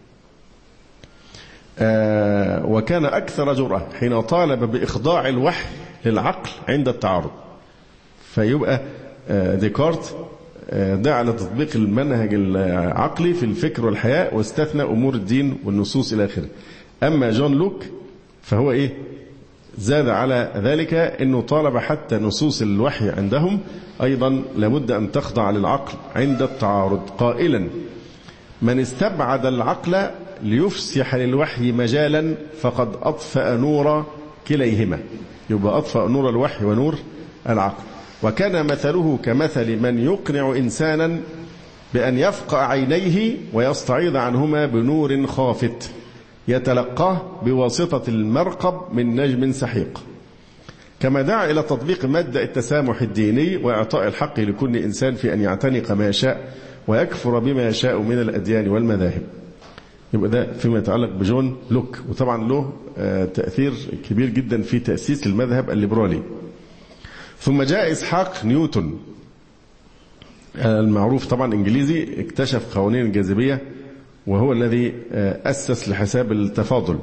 وكان أكثر جرأة حين طالب بإخضاع الوحي للعقل عند التعارض. فيبقى ديكارت دعا لتطبيق المنهج العقلي في الفكر والحياة واستثنى أمور الدين والنصوص إلى آخره. أما جون لوك فهو زاد على ذلك أنه طالب حتى نصوص الوحي عندهم أيضا لابد أن تخضع للعقل عند التعارض، قائلا: من استبعد العقل ليفسح للوحي مجالا فقد أطفأ نور كليهما. يبقى أطفأ نور الوحي ونور العقل. وكان مثله كمثل من يقنع إنسانا بأن يفقع عينيه ويستعيض عنهما بنور خافت يتلقاه بواسطة المرقب من نجم سحيق. كما دعا إلى تطبيق مبدأ التسامح الديني وإعطاء الحق لكل إنسان في أن يعتنق ما يشاء ويكفر بما يشاء من الأديان والمذاهب. يبقى ده فيما يتعلق بجون لوك، وطبعا له تأثير كبير جدا في تأسيس المذهب الليبرالي. ثم جاء إسحاق نيوتن المعروف طبعا إنجليزي، اكتشف قوانين الجاذبية وهو الذي أسس لحساب التفاضل.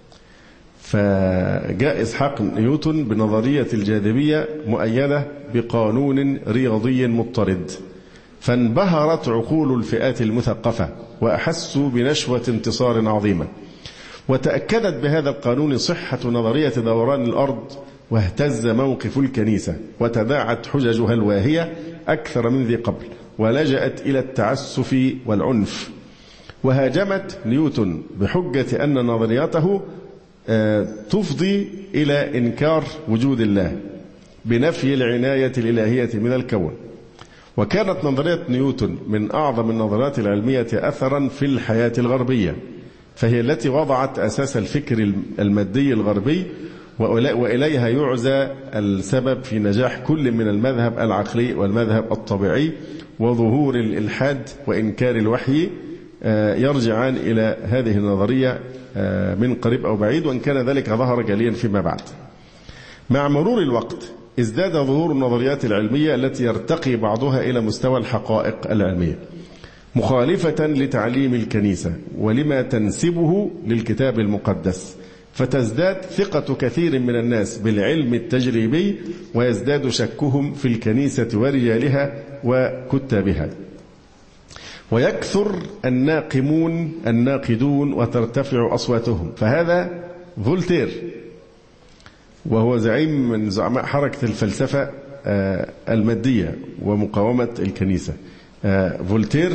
فجاء إسحاق نيوتن بنظرية الجاذبية مؤيدة بقانون رياضي مضطرد، فانبهرت عقول الفئات المثقفة وأحسوا بنشوة انتصار عظيمة، وتأكدت بهذا القانون صحة نظرية دوران الأرض، واهتز موقف الكنيسة وتداعت حججها الواهية أكثر من ذي قبل، ولجأت إلى التعسف والعنف، وهاجمت نيوتن بحجة أن نظرياته تفضي إلى إنكار وجود الله بنفي العناية الإلهية من الكون. وكانت نظرية نيوتن من أعظم النظريات العلمية أثرا في الحياة الغربية، فهي التي وضعت أساس الفكر المادي الغربي، وإليها يعزى السبب في نجاح كل من المذهب العقلي والمذهب الطبيعي وظهور الإلحاد وإنكار الوحي يرجعان إلى هذه النظرية من قريب أو بعيد، وإن كان ذلك ظهر جليا فيما بعد. مع مرور الوقت ازداد ظهور النظريات العلمية التي يرتقي بعضها إلى مستوى الحقائق العلمية مخالفة لتعليم الكنيسة ولما تنسبه للكتاب المقدس، فتزداد ثقة كثير من الناس بالعلم التجريبي ويزداد شكهم في الكنيسة ورجالها وكتابها، ويكثر الناقمون الناقدون وترتفع أصواتهم. فهذا فولتير، وهو زعيم من زعماء حركة الفلسفة المادية ومقاومة الكنيسة. فولتير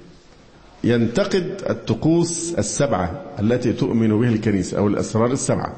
ينتقد الطقوس السبعة التي تؤمن به الكنيسة أو الأسرار السبعة،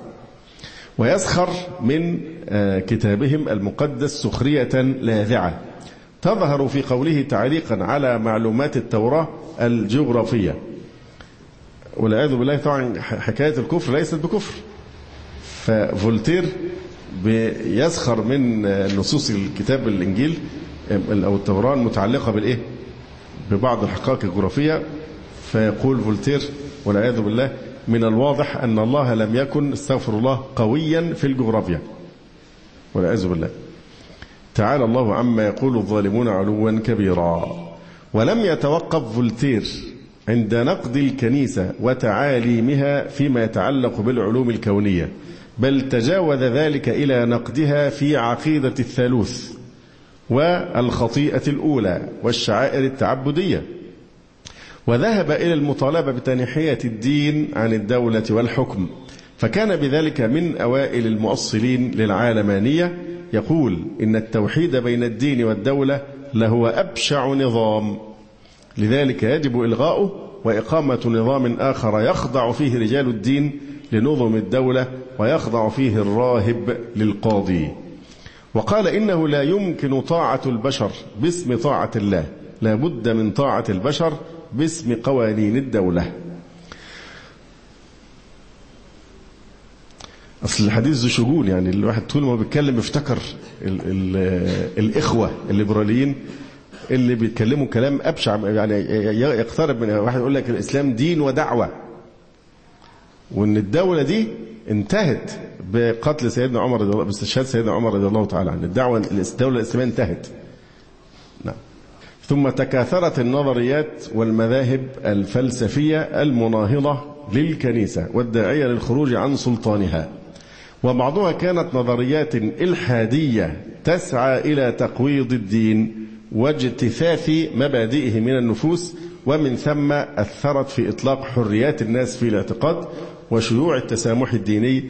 ويسخر من كتابهم المقدس سخرية لاذعة، تظهر في قوله تعليقا على معلومات التوراة الجغرافية. والعياذ بالله طبعا حكاية الكفر ليست بكفر. ففولتير بيسخر من نصوص الكتاب الإنجيل أو التوراة المتعلقة بالإيه؟ ببعض الحقائق الجغرافية. فيقول فولتير والعياذ بالله: من الواضح أن الله لم يكن استغفر الله قويا في الجغرافيا والعياذ بالله. تعالى الله عما يقول الظالمون علوا كبيرا. ولم يتوقف فولتير عند نقد الكنيسة وتعاليمها فيما يتعلق بالعلوم الكونية، بل تجاوز ذلك إلى نقدها في عقيدة الثالوث والخطيئة الأولى والشعائر التعبدية، وذهب إلى المطالبة بتنحية الدين عن الدولة والحكم. فكان بذلك من أوائل المؤصلين للعالمانية، يقول إن التوحيد بين الدين والدولة لهو أبشع نظام، لذلك يجب إلغاؤه وإقامة نظام آخر يخضع فيه رجال الدين لنظم الدولة ويخضع فيه الراهب للقاضي. وقال إنه لا يمكن طاعة البشر باسم طاعة الله، لا بد من طاعة البشر باسم قوانين الدولة. أصل الحديث ذو شجون، يعني الواحد طول ما بيتكلم يفتكر الإخوة الليبراليين اللي بيتكلموا كلام أبشع، يعني يقترب من واحد يقول لك الإسلام دين ودعوة، وإن الدولة دي انتهت بقتل سيدنا عمر، باستشهاد سيدنا عمر رضي الله تعالى عنه. الدولة الإسلامية انتهت. نعم. ثم تكاثرت النظريات والمذاهب الفلسفية المناهضة للكنيسة والداعية للخروج عن سلطانها، وبعضها كانت نظريات إلحادية تسعى إلى تقويض الدين واجتثاث مبادئه من النفوس، ومن ثم أثرت في إطلاق حريات الناس في الاعتقاد وشيوع التسامح الديني.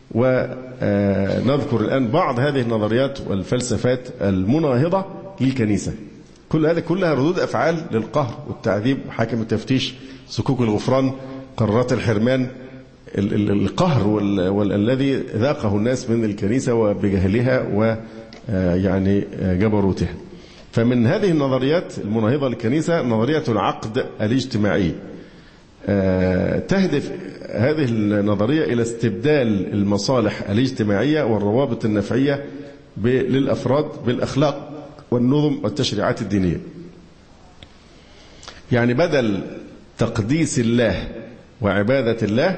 ونذكر الآن بعض هذه النظريات والفلسفات المناهضة للكنيسة. كل هذه كلها ردود أفعال للقهر والتعذيب، حاكم التفتيش، صكوك الغفران، قرارات الحرمان، القهر والذي ذاقه الناس من الكنيسة وبجهلها ويعني جبروتها. فمن هذه النظريات المناهضة للكنيسة نظرية العقد الاجتماعي. تهدف هذه النظرية إلى استبدال المصالح الاجتماعية والروابط النفعية للأفراد بالأخلاق والنظم والتشريعات الدينية. يعني بدل تقديس الله وعبادة الله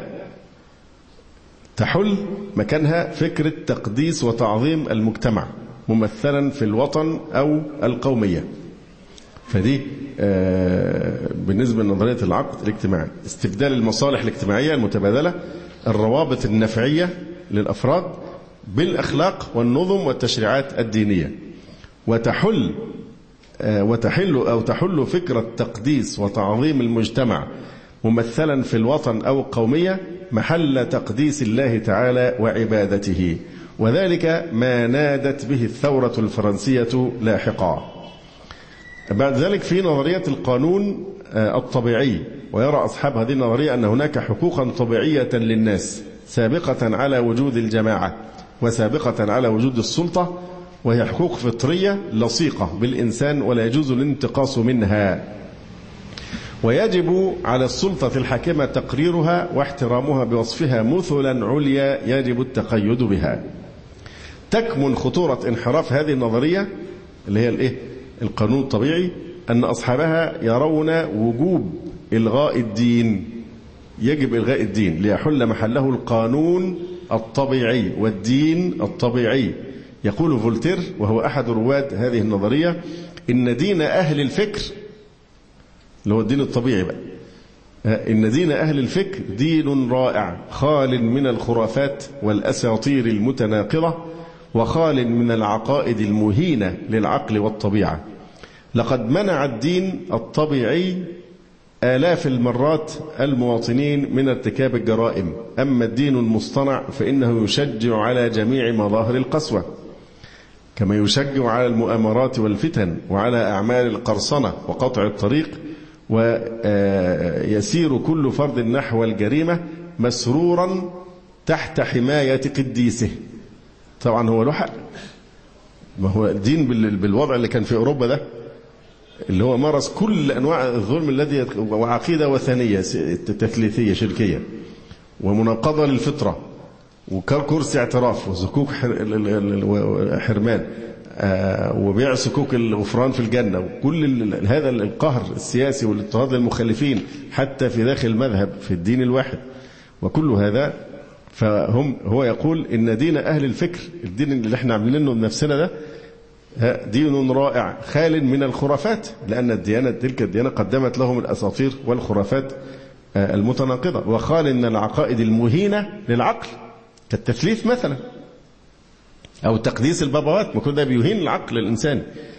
تحل مكانها فكرة تقديس وتعظيم المجتمع ممثلا في الوطن أو القومية. فدي بالنسبة لنظرية العقد الاجتماعي، استبدال المصالح الاجتماعية المتبادلة، الروابط النفعية للأفراد بالأخلاق والنظم والتشريعات الدينية. وتحل فكرة تقديس وتعظيم المجتمع ممثلا في الوطن أو القومية محل تقديس الله تعالى وعبادته، وذلك ما نادت به الثورة الفرنسية لاحقا. بعد ذلك في نظرية القانون الطبيعي، ويرى أصحاب هذه النظرية أن هناك حقوقا طبيعية للناس سابقة على وجود الجماعة وسابقة على وجود السلطة، وهي حقوق فطرية لصيقة بالإنسان ولا يجوز الانتقاص منها، ويجب على السلطة الحاكمة تقريرها واحترامها بوصفها مثلا عليا يجب التقيد بها. تكمن خطورة انحراف هذه النظرية اللي هي القانون الطبيعي أن أصحابها يرون وجوب إلغاء الدين، يجب إلغاء الدين ليحل محله القانون الطبيعي والدين الطبيعي. يقول فولتير وهو أحد رواد هذه النظرية إن دين أهل الفكر اللي هو الدين الطبيعي بقى، إن دين أهل الفكر دين رائع خال من الخرافات والأساطير المتناقضة وخال من العقائد المهينة للعقل والطبيعة. لقد منع الدين الطبيعي آلاف المرات المواطنين من ارتكاب الجرائم، أما الدين المصطنع فإنه يشجع على جميع مظاهر القسوة، كما يشجع على المؤامرات والفتن وعلى أعمال القرصنة وقطع الطريق، ويسير كل فرد نحو الجريمة مسرورا تحت حماية قديسه. طبعا هو له حق، ما هو الدين بالوضع اللي كان في أوروبا ده، اللي هو مارس كل أنواع الظلم الذي وعقيدة وثنية تثليثية شركية ومناقضة للفطرة وكرسي اعتراف وزكوك حرمان وبيع سكوك الغفران في الجنة وكل هذا القهر السياسي والاضطهاد للمخالفين حتى في داخل المذهب في الدين الواحد وكل هذا. هو يقول إن دين أهل الفكر، الدين اللي احنا عاملينه بنفسنا ده دين رائع خال من الخرافات، لأن تلك الديانة قدمت لهم الأساطير والخرافات المتناقضة، وقال إن العقائد المهينة للعقل كالتثليث مثلا أو تقديس البابوات، ما كل ده بيهين العقل الإنساني.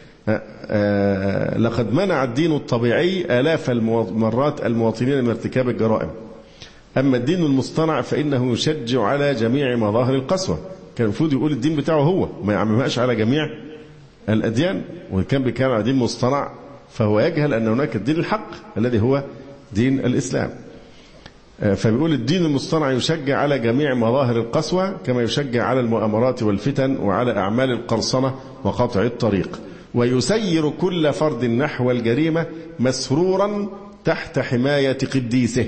لقد منع الدين الطبيعي آلاف المرات المواطنين من ارتكاب الجرائم، أما الدين المصطنع فإنه يشجع على جميع مظاهر القسوة. كان المفروض يقول الدين بتاعه هو ما يعممهاش على جميع الأديان، وكان بيتكلم على دين مصطنع فهو يجهل أن هناك الدين الحق الذي هو دين الإسلام. فبيقول الدين المصطنع يشجع على جميع مظاهر القسوة كما يشجع على المؤامرات والفتن وعلى أعمال القرصنة وقطع الطريق، ويسير كل فرد نحو الجريمة مسرورا تحت حماية قديسه.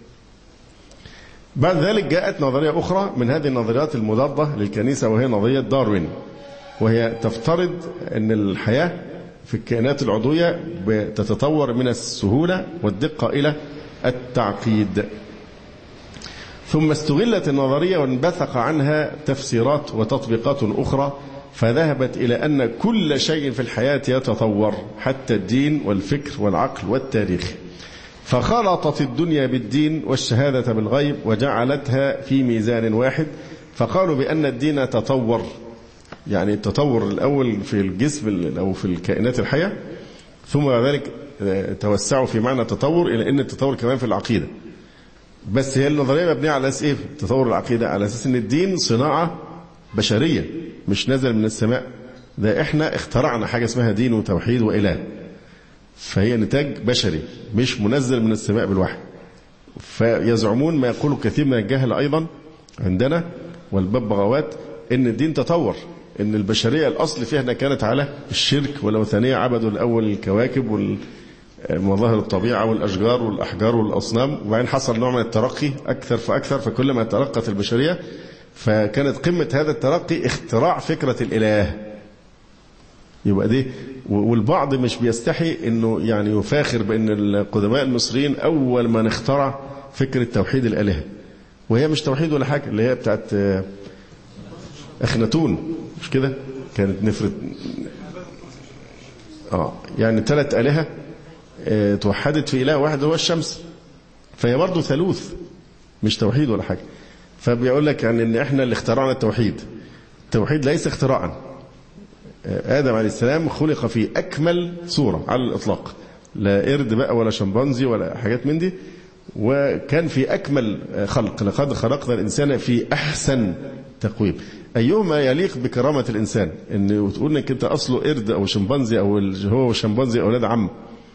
بعد ذلك جاءت نظرية أخرى من هذه النظريات المضادة للكنيسة، وهي نظرية داروين، وهي تفترض أن الحياة في الكائنات العضوية تتطور من السهولة والدقة إلى التعقيد. ثم استغلت النظرية وانبثق عنها تفسيرات وتطبيقات أخرى، فذهبت إلى أن كل شيء في الحياة يتطور حتى الدين والفكر والعقل والتاريخ، فخلطت الدنيا بالدين والشهادة بالغيب وجعلتها في ميزان واحد. فقالوا بأن الدين تطور، يعني التطور الأول في الجسم أو في الكائنات الحية، ثم بعد ذلك توسعوا في معنى التطور إلى أن التطور كمان في العقيدة. بس هي النظرية مبنية على أساس إيه؟ تطور العقيدة على أساس أن الدين صناعة بشرية مش نزل من السماء، ده إحنا اخترعنا حاجة اسمها دين وتوحيد وإله، فهي نتاج بشري مش منزل من السماء بالوحي. فيزعمون ما يقوله كثير من الجهل أيضا عندنا والببغاوات إن الدين تطور، إن البشرية الأصل فيها كانت على الشرك والوثنية، عبدوا الأول الكواكب ومظاهر الطبيعة والأشجار والأحجار والأصنام، وبعدين حصل نوع من الترقي أكثر فأكثر، فكل ما ترقت البشرية فكانت قمة هذا الترقي اختراع فكرة الإله. يبقى دي، والبعض مش بيستحي انه يعني يفاخر بان القدماء المصريين اول ما نخترع فكرة توحيد الالهة، وهي مش توحيد ولا حاجة، اللي هي بتاعت اخناتون، مش كده؟ كانت نفرت يعني 3 آلهة توحدت في إله واحد هو الشمس، فهي برضه ثالوث مش توحيد ولا حاجة. فبيقول لك يعني ان احنا اللي اخترعنا التوحيد. التوحيد ليس اختراعا، آدم عليه السلام خلق في أكمل صورة على الإطلاق، لا قرد بقى ولا شمبانزي ولا حاجات من دي، وكان في أكمل خلق. لقد خلقنا الإنسان في أحسن تقويم. أيهما يليق بكرامة الإنسان؟ إن تقول إنك أنت أصله قرد أو شمبانزي أو هو شمبانزي أولاد عم؟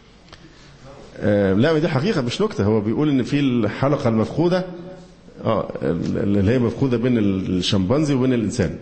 لا، دي حقيقة مش نكتة. هو بيقول إن في الحلقة المفقودة اللي هي مفقودة بين الشمبانزي وبين الإنسان.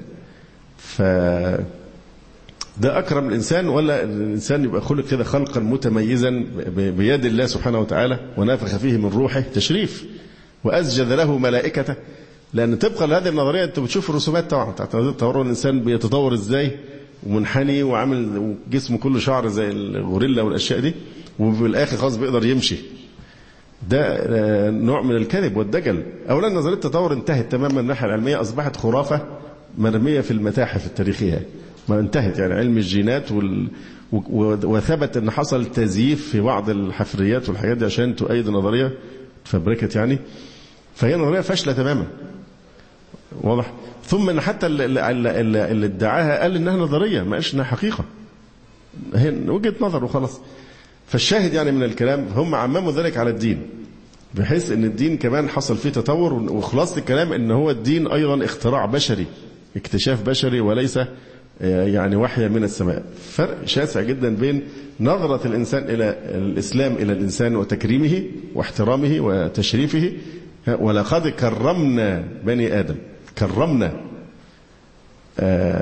ده أكرم الإنسان ولا الإنسان يبقى خلق كده خلقا متميزا بيد الله سبحانه وتعالى ونفخ فيه من روحه تشريف وأسجد له ملائكته؟ لأن طبقا لهذه النظرية أنت بتشوف الرسومات طبعا تطور الإنسان بيتطور إزاي ومنحني وعامل جسمه كله شعر زي الغوريلا والأشياء دي، وبالآخر خلاص بيقدر يمشي. ده نوع من الكذب والدجل. أولا نظرية التطور انتهت تماما من الناحية العلمية، أصبحت خرافة مرمية في المتاحف التاريخية، ما انتهت. يعني علم الجينات وثبت ان حصل تزييف في بعض الحفريات والحاجات دي عشان تؤيد النظريه فبركت يعني. فهي نظريه فاشله تماما، واضح. ثم ان حتى اللي ادعاها قال انها نظريه، ما قالش انها حقيقه، هي وجهه نظر وخلاص. فالشاهد يعني من الكلام هم عمموا ذلك على الدين، بحيث ان الدين كمان حصل فيه تطور. وخلاصه الكلام ان هو الدين ايضا اختراع بشري، اكتشاف بشري، وليس يعني وحي من السماء. فرق شاسع جدا بين نظرة الإنسان إلى الإسلام إلى الإنسان وتكريمه واحترامه وتشريفه. ولقد كرمنا بني آدم، كرمنا.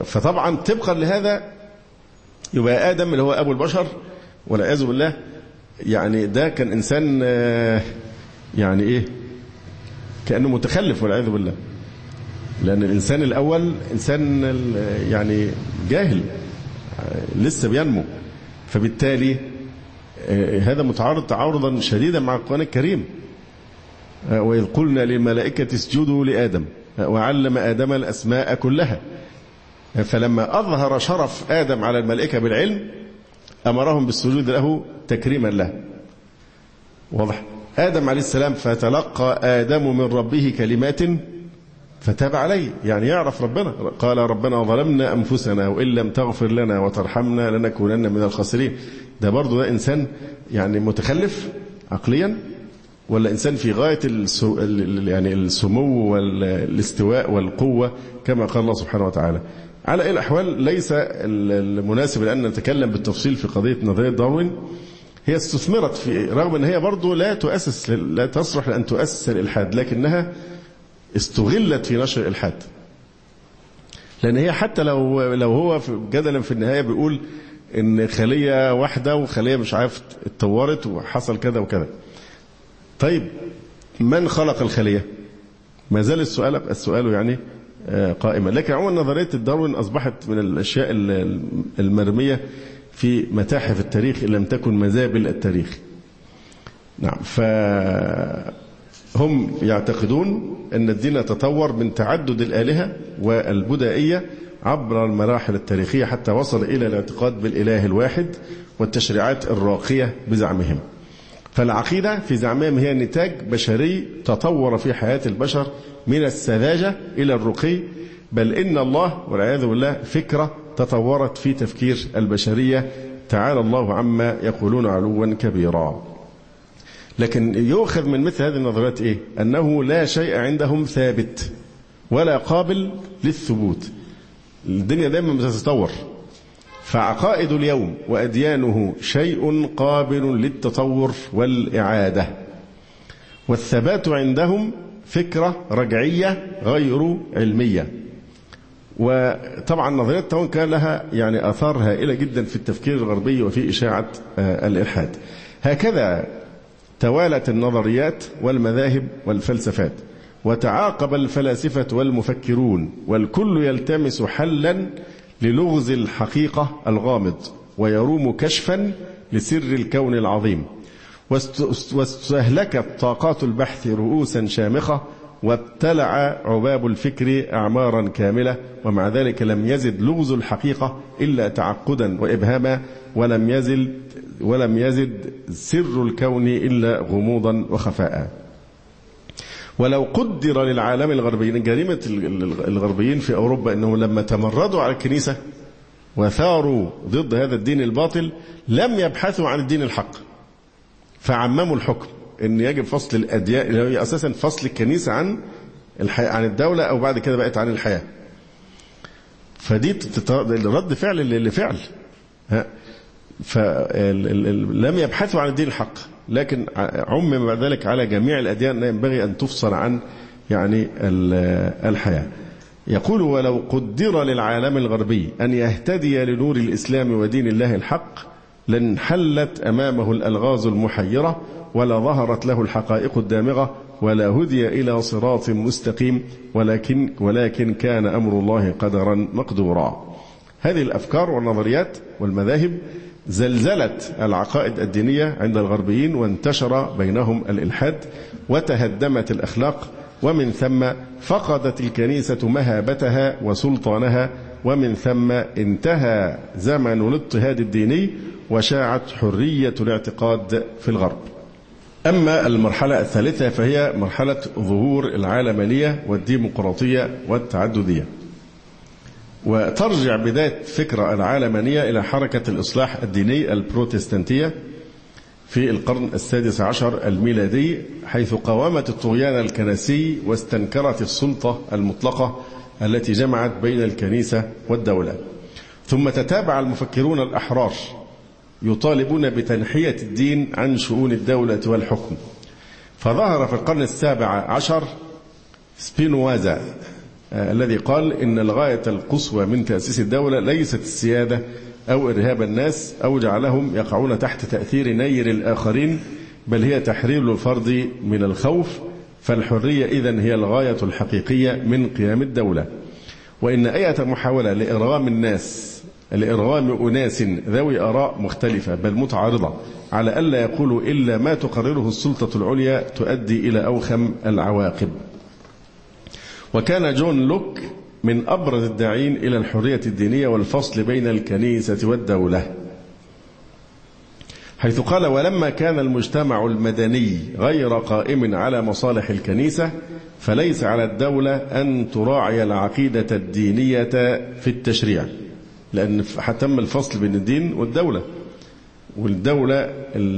فطبعا طبقا لهذا يبقى آدم اللي هو أبو البشر والعياذ بالله يعني ده كان إنسان يعني إيه كأنه متخلف والعياذ بالله، لأن الإنسان الأول إنسان يعني جاهل لسه بينمو، فبالتالي هذا متعارض تعارضا شديدا مع القرآن الكريم. وإذ قلنا للملائكة اسجدوا لآدم وعلم آدم الأسماء كلها، فلما أظهر شرف آدم على الملائكة بالعلم أمرهم بالسجود له تكريما له. واضح؟ آدم عليه السلام فتلقى آدم من ربه كلمات فتاب عليه، يعني يعرف ربنا. قال ربنا ظلمنا أنفسنا وإن لم تغفر لنا وترحمنا لنكونن من الخاسرين. ده برضو ده إنسان يعني متخلف عقليا، ولا إنسان في غاية يعني السمو والاستواء والقوة كما قال الله سبحانه وتعالى. على أي الأحوال ليس المناسب أن نتكلم بالتفصيل في قضية نظرية داروين. هي استثمرت في، رغم أن هي برضو لا تصلح لأن تؤسس الإلحاد، لكنها استغلت في نشر الإلحاد. لأن هي حتى لو هو جدلا في النهاية بيقول إن خلية واحدة وخلية مش عارف اتطورت وحصل كذا وكذا، طيب من خلق الخلية؟ ما زال السؤال يعني قائما. لكن عموما نظرية داروين أصبحت من الأشياء المرمية في متاحف التاريخ إن لم تكن مزابل التاريخ. نعم، فهم يعتقدون أن الدين تطور من تعدد الآلهة والبدائية عبر المراحل التاريخية حتى وصل إلى الاعتقاد بالإله الواحد والتشريعات الراقية بزعمهم. فالعقيدة في زعمهم هي نتاج بشري تطور في حياة البشر من السذاجة إلى الرقي، بل إن الله والعياذ بالله فكرة تطورت في تفكير البشرية، تعالى الله عما يقولون علوا كبيرا. لكن يؤخذ من مثل هذه النظريات إيه؟ أنه لا شيء عندهم ثابت ولا قابل للثبوت، الدنيا دائما بتتطور، فعقائد اليوم وأديانه شيء قابل للتطور والإعادة، والثبات عندهم فكرة رجعية غير علمية. وطبعا نظرية داروين كان لها يعني آثار هائلة جدا في التفكير الغربي وفي إشاعة الإلحاد. هكذا توالت النظريات والمذاهب والفلسفات، وتعاقب الفلاسفة والمفكرون، والكل يلتمس حلا للغز الحقيقة الغامض، ويروم كشفا لسر الكون العظيم. واستهلكت طاقات البحث رؤوسا شامخة، وابتلع عباب الفكر أعمارا كاملة، ومع ذلك لم يزد لغز الحقيقة إلا تعقدا وإبهاما، ولم يزد سر الكون إلا غموضا وخفاء. ولو قدر للعالم الغربي، جريمة الغربيين في أوروبا أنهم لما تمردوا على الكنيسة وثاروا ضد هذا الدين الباطل لم يبحثوا عن الدين الحق، فعمموا الحكم أن يجب فصل الأديان، اللي هي أساسا فصل الكنيسة عن الدولة، أو بعد كده بقت عن الحياة. فدي رد فعل لفعل، فلم يبحثوا عن الدين الحق، لكن عمم بعد ذلك على جميع الأديان ينبغي أن تفصل عن يعني الحياة. يقول ولو قدر للعالم الغربي أن يهتدي لنور الإسلام ودين الله الحق لانحلت أمامه الألغاز المحيرة، ولا ظهرت له الحقائق الدامغة، ولا هدي إلى صراط مستقيم، ولكن كان أمر الله قدرا مقدورا. هذه الأفكار والنظريات والمذاهب زلزلت العقائد الدينية عند الغربيين، وانتشر بينهم الإلحاد، وتهدمت الأخلاق، ومن ثم فقدت الكنيسة مهابتها وسلطانها، ومن ثم انتهى زمن الاضطهاد الديني، وشاعت حرية الاعتقاد في الغرب. أما المرحلة الثالثة فهي مرحلة ظهور العالمانية والديمقراطية والتعددية. وترجع بداية فكرة العالمانية إلى حركة الإصلاح الديني البروتستانتية في القرن السادس عشر الميلادي، حيث قاومت الطغيان الكنسي واستنكرت السلطة المطلقة التي جمعت بين الكنيسة والدولة. ثم تتابع المفكرون الأحرار يطالبون بتنحية الدين عن شؤون الدولة والحكم. فظهر في القرن السابع عشر سبينوازا الذي قال إن الغاية القصوى من تأسيس الدولة ليست السيادة أو إرهاب الناس أو جعلهم يقعون تحت تأثير نير الآخرين، بل هي تحرير الفرد من الخوف، فالحرية إذن هي الغاية الحقيقية من قيام الدولة. وإن أي محاولة لإرغام أناس ذوي آراء مختلفة بل متعارضة على ألا يقولوا إلا ما تقرره السلطة العليا تؤدي إلى أوخم العواقب. وكان جون لوك من أبرز الداعين إلى الحرية الدينية والفصل بين الكنيسة والدولة، حيث قال: ولما كان المجتمع المدني غير قائم على مصالح الكنيسة فليس على الدولة أن تراعي العقيدة الدينية في التشريع، لأن تم الفصل بين الدين والدولة، والدولة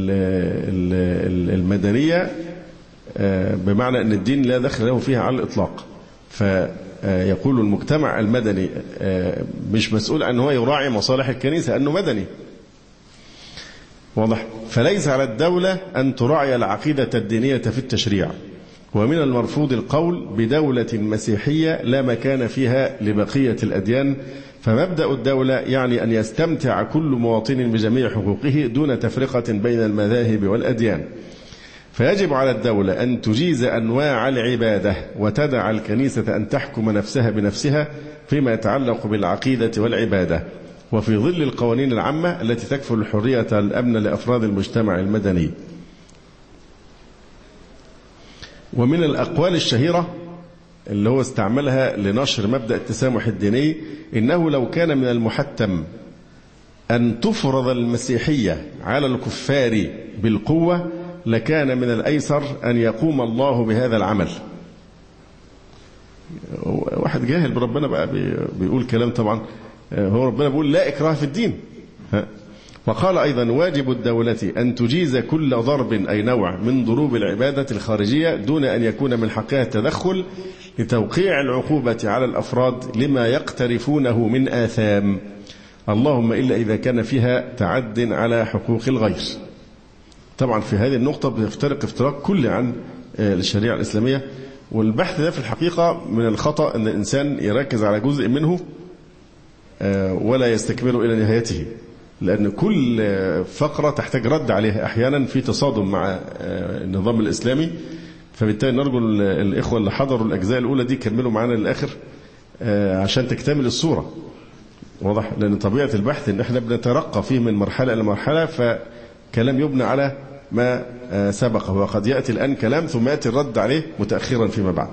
المدنية بمعنى أن الدين لا دخل له فيها على الإطلاق. فيقول المجتمع المدني مش مسؤول أن هو يراعي مصالح الكنيسة أنه مدني، واضح؟ فليس على الدولة أن تراعي العقيدة الدينية في التشريع. ومن المرفوض القول بدولة مسيحية لا مكان فيها لبقية الأديان، فمبدأ الدولة يعني أن يستمتع كل مواطن بجميع حقوقه دون تفرقة بين المذاهب والأديان. فيجب على الدولة أن تجيز أنواع العبادة وتدع الكنيسة أن تحكم نفسها بنفسها فيما يتعلق بالعقيدة والعبادة، وفي ظل القوانين العامة التي تكفل الحرية الأمن لأفراد المجتمع المدني. ومن الأقوال الشهيرة اللي هو استعملها لنشر مبدأ التسامح الديني: إنه لو كان من المحتم أن تفرض المسيحية على الكفار بالقوة لكان من الأيسر أن يقوم الله بهذا العمل. واحد جاهل بربنا بقى بيقول كلام، طبعا هو ربنا بيقول لا إكراه في الدين. وقال أيضا: واجب الدولة أن تجيز كل ضرب أي نوع من ضروب العبادة الخارجية دون أن يكون من حقها التدخل لتوقيع العقوبة على الأفراد لما يقترفونه من آثام، اللهم إلا إذا كان فيها تعد على حقوق الغير. طبعا في هذه النقطة بيفترق افتراق كلي عن الشريعة الإسلامية، والبحث ده في الحقيقة من الخطأ أن الإنسان يركز على جزء منه ولا يستكمله إلى نهايته، لأن كل فقرة تحتاج رد عليها أحيانا في تصادم مع النظام الإسلامي. فبالتالي نرجو الإخوة اللي حضروا الأجزاء الأولى دي كملوا معنا للآخر عشان تكتمل الصورة، واضح؟ لأن طبيعة البحث إن احنا بنترقى فيه من مرحلة إلى مرحلة، فكلام يبنى على ما سبقه، وقد يأتي الآن كلام ثم يأتي الرد عليه متأخرا فيما بعد.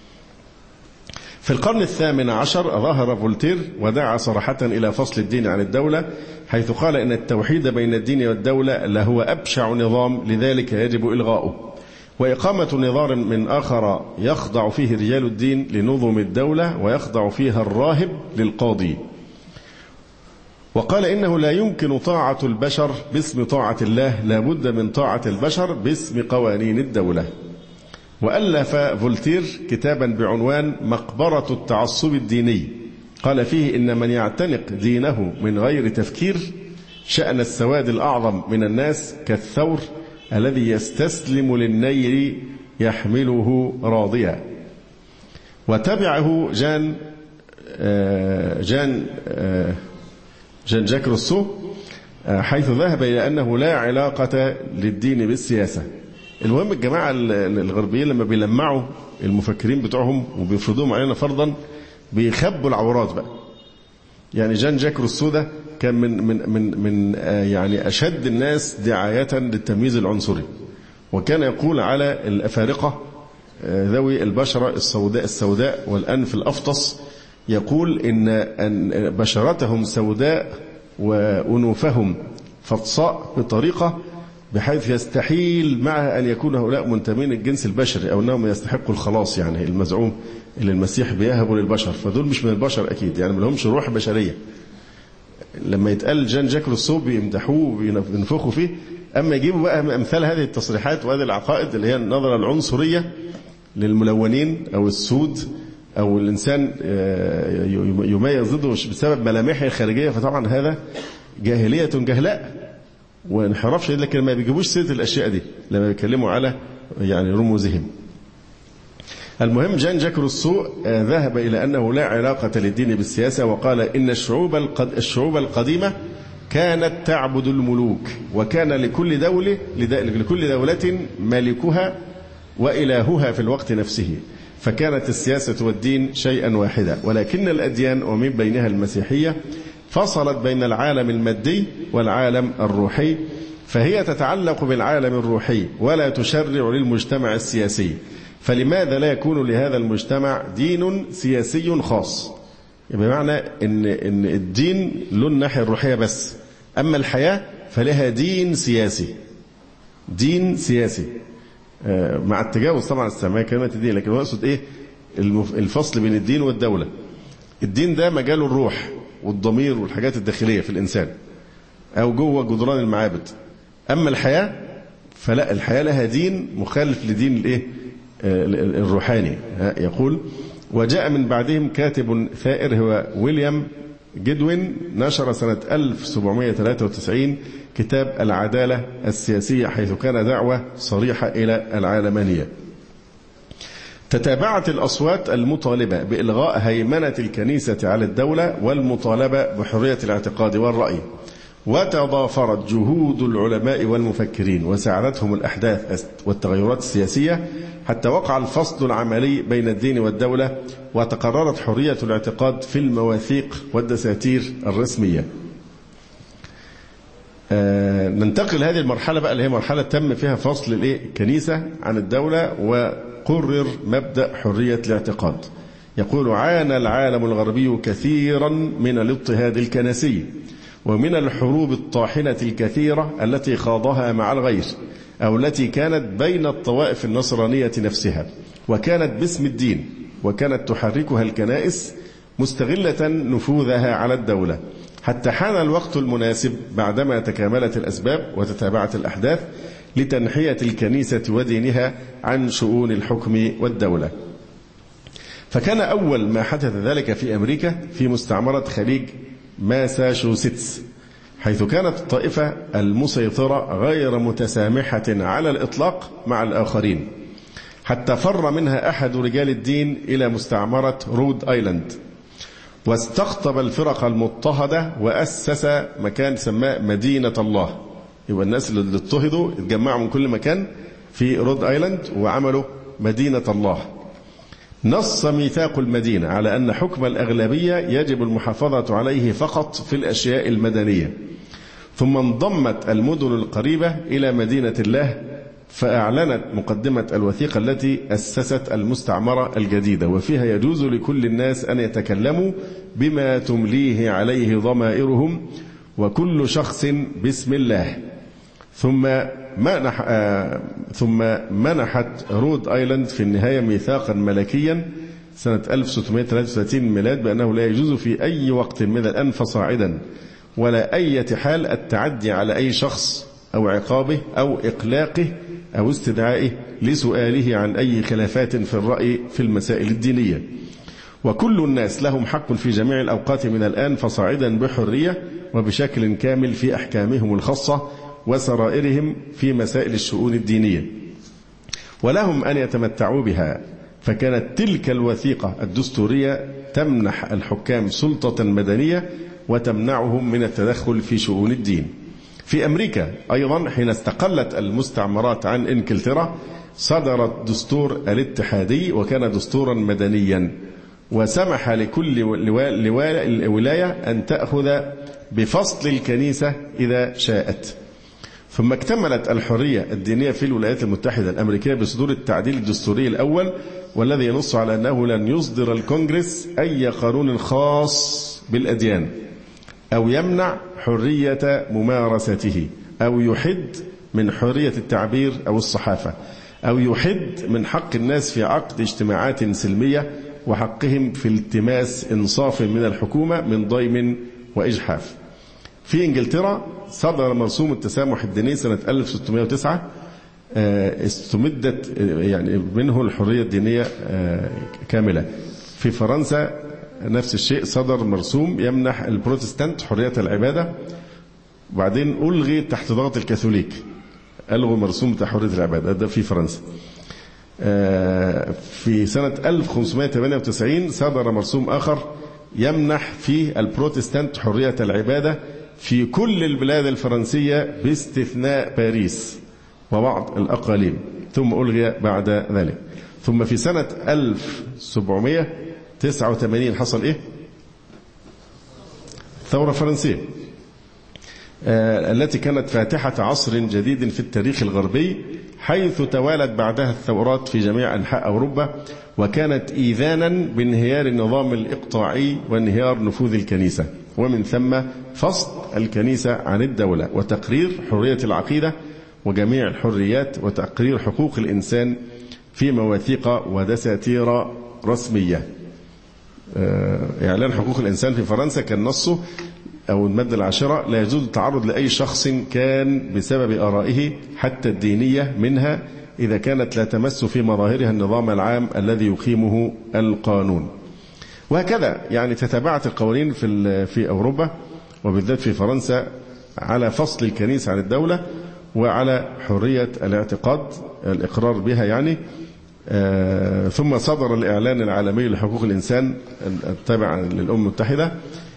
في القرن 18 ظهر فولتير ودعا صراحة إلى فصل الدين عن الدولة، حيث قال إن التوحيد بين الدين والدولة لهو أبشع نظام، لذلك يجب إلغاؤه، وإقامة نظام من آخر يخضع فيه رجال الدين لنظم الدولة ويخضع فيها الراهب للقاضي. وقال إنه لا يمكن طاعة البشر باسم طاعة الله، لا بد من طاعة البشر باسم قوانين الدولة. وألف فولتير كتابا بعنوان مقبرة التعصب الديني، قال فيه إن من يعتنق دينه من غير تفكير شأن السواد الأعظم من الناس كالثور الذي يستسلم للنير يحمله راضيا. وتبعه جان جاك روسو حيث ذهب إلى أنه لا علاقة للدين بالسياسة. المهم الجماعة الغربيين لما بيلمعوا المفكرين بتوعهم وبيفرضوهم علينا فرضا بيخبوا العورات بقى. يعني جان جاك روسو ده كان من يعني أشد الناس دعاية للتمييز العنصري، وكان يقول على الأفارقة ذوي البشرة السوداء والأنف الأفطس، يقول إن بشرتهم سوداء وأنوفهم فطساء بطريقة بحيث يستحيل معها أن يكون هؤلاء منتمين الجنس البشري أو أنهم يستحقوا الخلاص، يعني المزعوم اللي المسيح بيهبه للبشر، فدول مش من البشر أكيد، يعني ما لهمش روح بشرية. لما يتقال جان جاك روسو بيمدحوه وينفخوا فيه، أما يجيبوا بقى أمثال هذه التصريحات وهذه العقائد اللي هي النظرة العنصرية للملونين أو السود أو الإنسان يميز ضده بسبب ملامحه الخارجية، فطبعا هذا جاهلية جهلاء وانحراف شديد. لكن ما بيجيبوش سيرة الأشياء دي لما بيتكلموا على يعني رموزهم. المهم جان جاك روسو ذهب إلى أنه لا علاقة للدين بالسياسة، وقال إن الشعوب القديمة كانت تعبد الملوك، وكان لكل دولة ملكها وإلهها في الوقت نفسه، فكانت السياسة والدين شيئا واحدا. ولكن الأديان ومن بينها المسيحية فصلت بين العالم المادي والعالم الروحي، فهي تتعلق بالعالم الروحي ولا تشرع للمجتمع السياسي. فلماذا لا يكون لهذا المجتمع دين سياسي خاص؟ بمعنى إن الدين له الناحية الروحية بس، أما الحياة فلها دين سياسي. دين سياسي مع التجاوز طبعا استعمال كلمة الدين، لكن هو يقصد إيه؟ الفصل بين الدين والدولة. الدين ده مجاله الروح والضمير والحاجات الداخلية في الإنسان أو جوه جدران المعابد. أما الحياة فلا، الحياة لها دين مخالف لدين الإيه؟ الروحاني. يقول: وجاء من بعدهم كاتب ثائر هو ويليام جدوين، نشر سنة 1793 كتاب العدالة السياسية، حيث كان دعوة صريحة إلى العالمانية. تتابعت الأصوات المطالبة بإلغاء هيمنة الكنيسة على الدولة والمطالبة بحرية الاعتقاد والرأي، وتضافرت جهود العلماء والمفكرين وساعدتهم الأحداث والتغيرات السياسية حتى وقع الفصل العملي بين الدين والدولة، وتقررت حرية الاعتقاد في المواثيق والدساتير الرسمية. ننتقل هذه المرحلة بقى اللي هي مرحلة تم فيها فصل الكنيسة عن الدولة وقرر مبدأ حرية الاعتقاد. يقول: عانى العالم الغربي كثيرا من الاضطهاد الكنسي ومن الحروب الطاحنة الكثيرة التي خاضها مع الغير، أو التي كانت بين الطوائف النصرانية نفسها، وكانت باسم الدين، وكانت تحركها الكنائس مستغلة نفوذها على الدولة، حتى حان الوقت المناسب بعدما تكاملت الأسباب وتتابعت الأحداث لتنحية الكنيسة ودينها عن شؤون الحكم والدولة. فكان أول ما حدث ذلك في أمريكا في مستعمرة خليج ماساتشوستس، حيث كانت الطائفة المسيطرة غير متسامحة على الإطلاق مع الآخرين، حتى فر منها أحد رجال الدين إلى مستعمرة رود آيلاند، واستقطب الفرق المضطهدة وأسس مكان سماه مدينة الله. يبقى الناس اللي اضطهدوا اتجمعوا من كل مكان في رود آيلاند وعملوا مدينة الله. نص ميثاق المدينة على أن حكم الأغلبية يجب المحافظة عليه فقط في الأشياء المدنية. ثم انضمت المدن القريبة إلى مدينة الله، فأعلنت مقدمة الوثيقة التي أسست المستعمرة الجديدة، وفيها يجوز لكل الناس أن يتكلموا بما تمليه عليه ضمائرهم، وكل شخص باسم الله. ثم منحت رود آيلاند في النهاية ميثاقا ملكيا سنة 1633 ميلاد بأنه لا يجوز في أي وقت من الآن فصاعدا ولا أي حال التعدي على أي شخص أو عقابه أو إقلاقه أو استدعائه لسؤاله عن أي خلافات في الرأي في المسائل الدينية، وكل الناس لهم حق في جميع الأوقات من الآن فصاعدا بحرية وبشكل كامل في أحكامهم الخاصة وسرائرهم في مسائل الشؤون الدينية، ولهم أن يتمتعوا بها. فكانت تلك الوثيقة الدستورية تمنح الحكام سلطة مدنية وتمنعهم من التدخل في شؤون الدين. في أمريكا أيضا حين استقلت المستعمرات عن إنجلترا صدر الدستور الاتحادي، وكان دستورا مدنيا، وسمح لكل ولاية أن تأخذ بفصل الكنيسة إذا شاءت. ثم اكتملت الحرية الدينية في الولايات المتحدة الأمريكية بصدور التعديل الدستوري الأول، والذي ينص على أنه لن يصدر الكونغرس أي قانون خاص بالأديان أو يمنع حرية ممارسته أو يحد من حرية التعبير أو الصحافة أو يحد من حق الناس في عقد اجتماعات سلمية وحقهم في التماس إنصاف من الحكومة من ضيم وإجحاف. في إنجلترا صدر مرسوم التسامح الديني سنة 1609 استمدت يعني منه الحرية الدينية كاملة. في فرنسا نفس الشيء، صدر مرسوم يمنح البروتستانت حرية العبادة، وبعدين ألغي تحت ضغط الكاثوليك، ألغوا مرسوم حرية العبادة، ده في فرنسا. في سنة 1598 صدر مرسوم آخر يمنح فيه البروتستانت حرية العبادة في كل البلاد الفرنسية باستثناء باريس وبعض الأقاليم، ثم ألغي بعد ذلك. ثم في سنة 1789 حصل إيه؟ ثورة فرنسية التي كانت فاتحة عصر جديد في التاريخ الغربي، حيث توالت بعدها الثورات في جميع أنحاء أوروبا، وكانت إيذانا بانهيار النظام الإقطاعي وانهيار نفوذ الكنيسة، ومن ثم فصل الكنيسة عن الدولة، وتقرير حرية العقيدة وجميع الحريات، وتقرير حقوق الإنسان في مواثيق ودساتير رسمية. إعلان حقوق الإنسان في فرنسا كان نصه أو المادة 10: لا يجوز التعرض لأي شخص كان بسبب آرائه حتى الدينية منها إذا كانت لا تمس في مظاهرها النظام العام الذي يقيمه القانون. وهكذا يعني تتابعت القوانين في أوروبا وبالذات في فرنسا على فصل الكنيسة عن الدولة وعلى حرية الاعتقاد الإقرار بها يعني. ثم صدر الإعلان العالمي لحقوق الإنسان التابع للأمم المتحدة،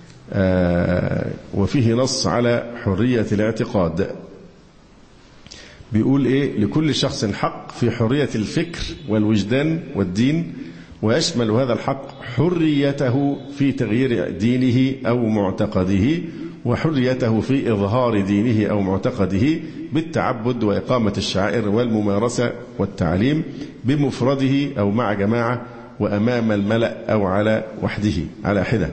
وفيه نص على حرية الاعتقاد. بيقول إيه؟ لكل شخص حق في حرية الفكر والوجدان والدين، ويشمل هذا الحق حريته في تغيير دينه أو معتقده، وحريته في إظهار دينه أو معتقده بالتعبد وإقامة الشعائر والممارسة والتعليم بمفرده أو مع جماعة وأمام الملأ أو على وحده على حدة.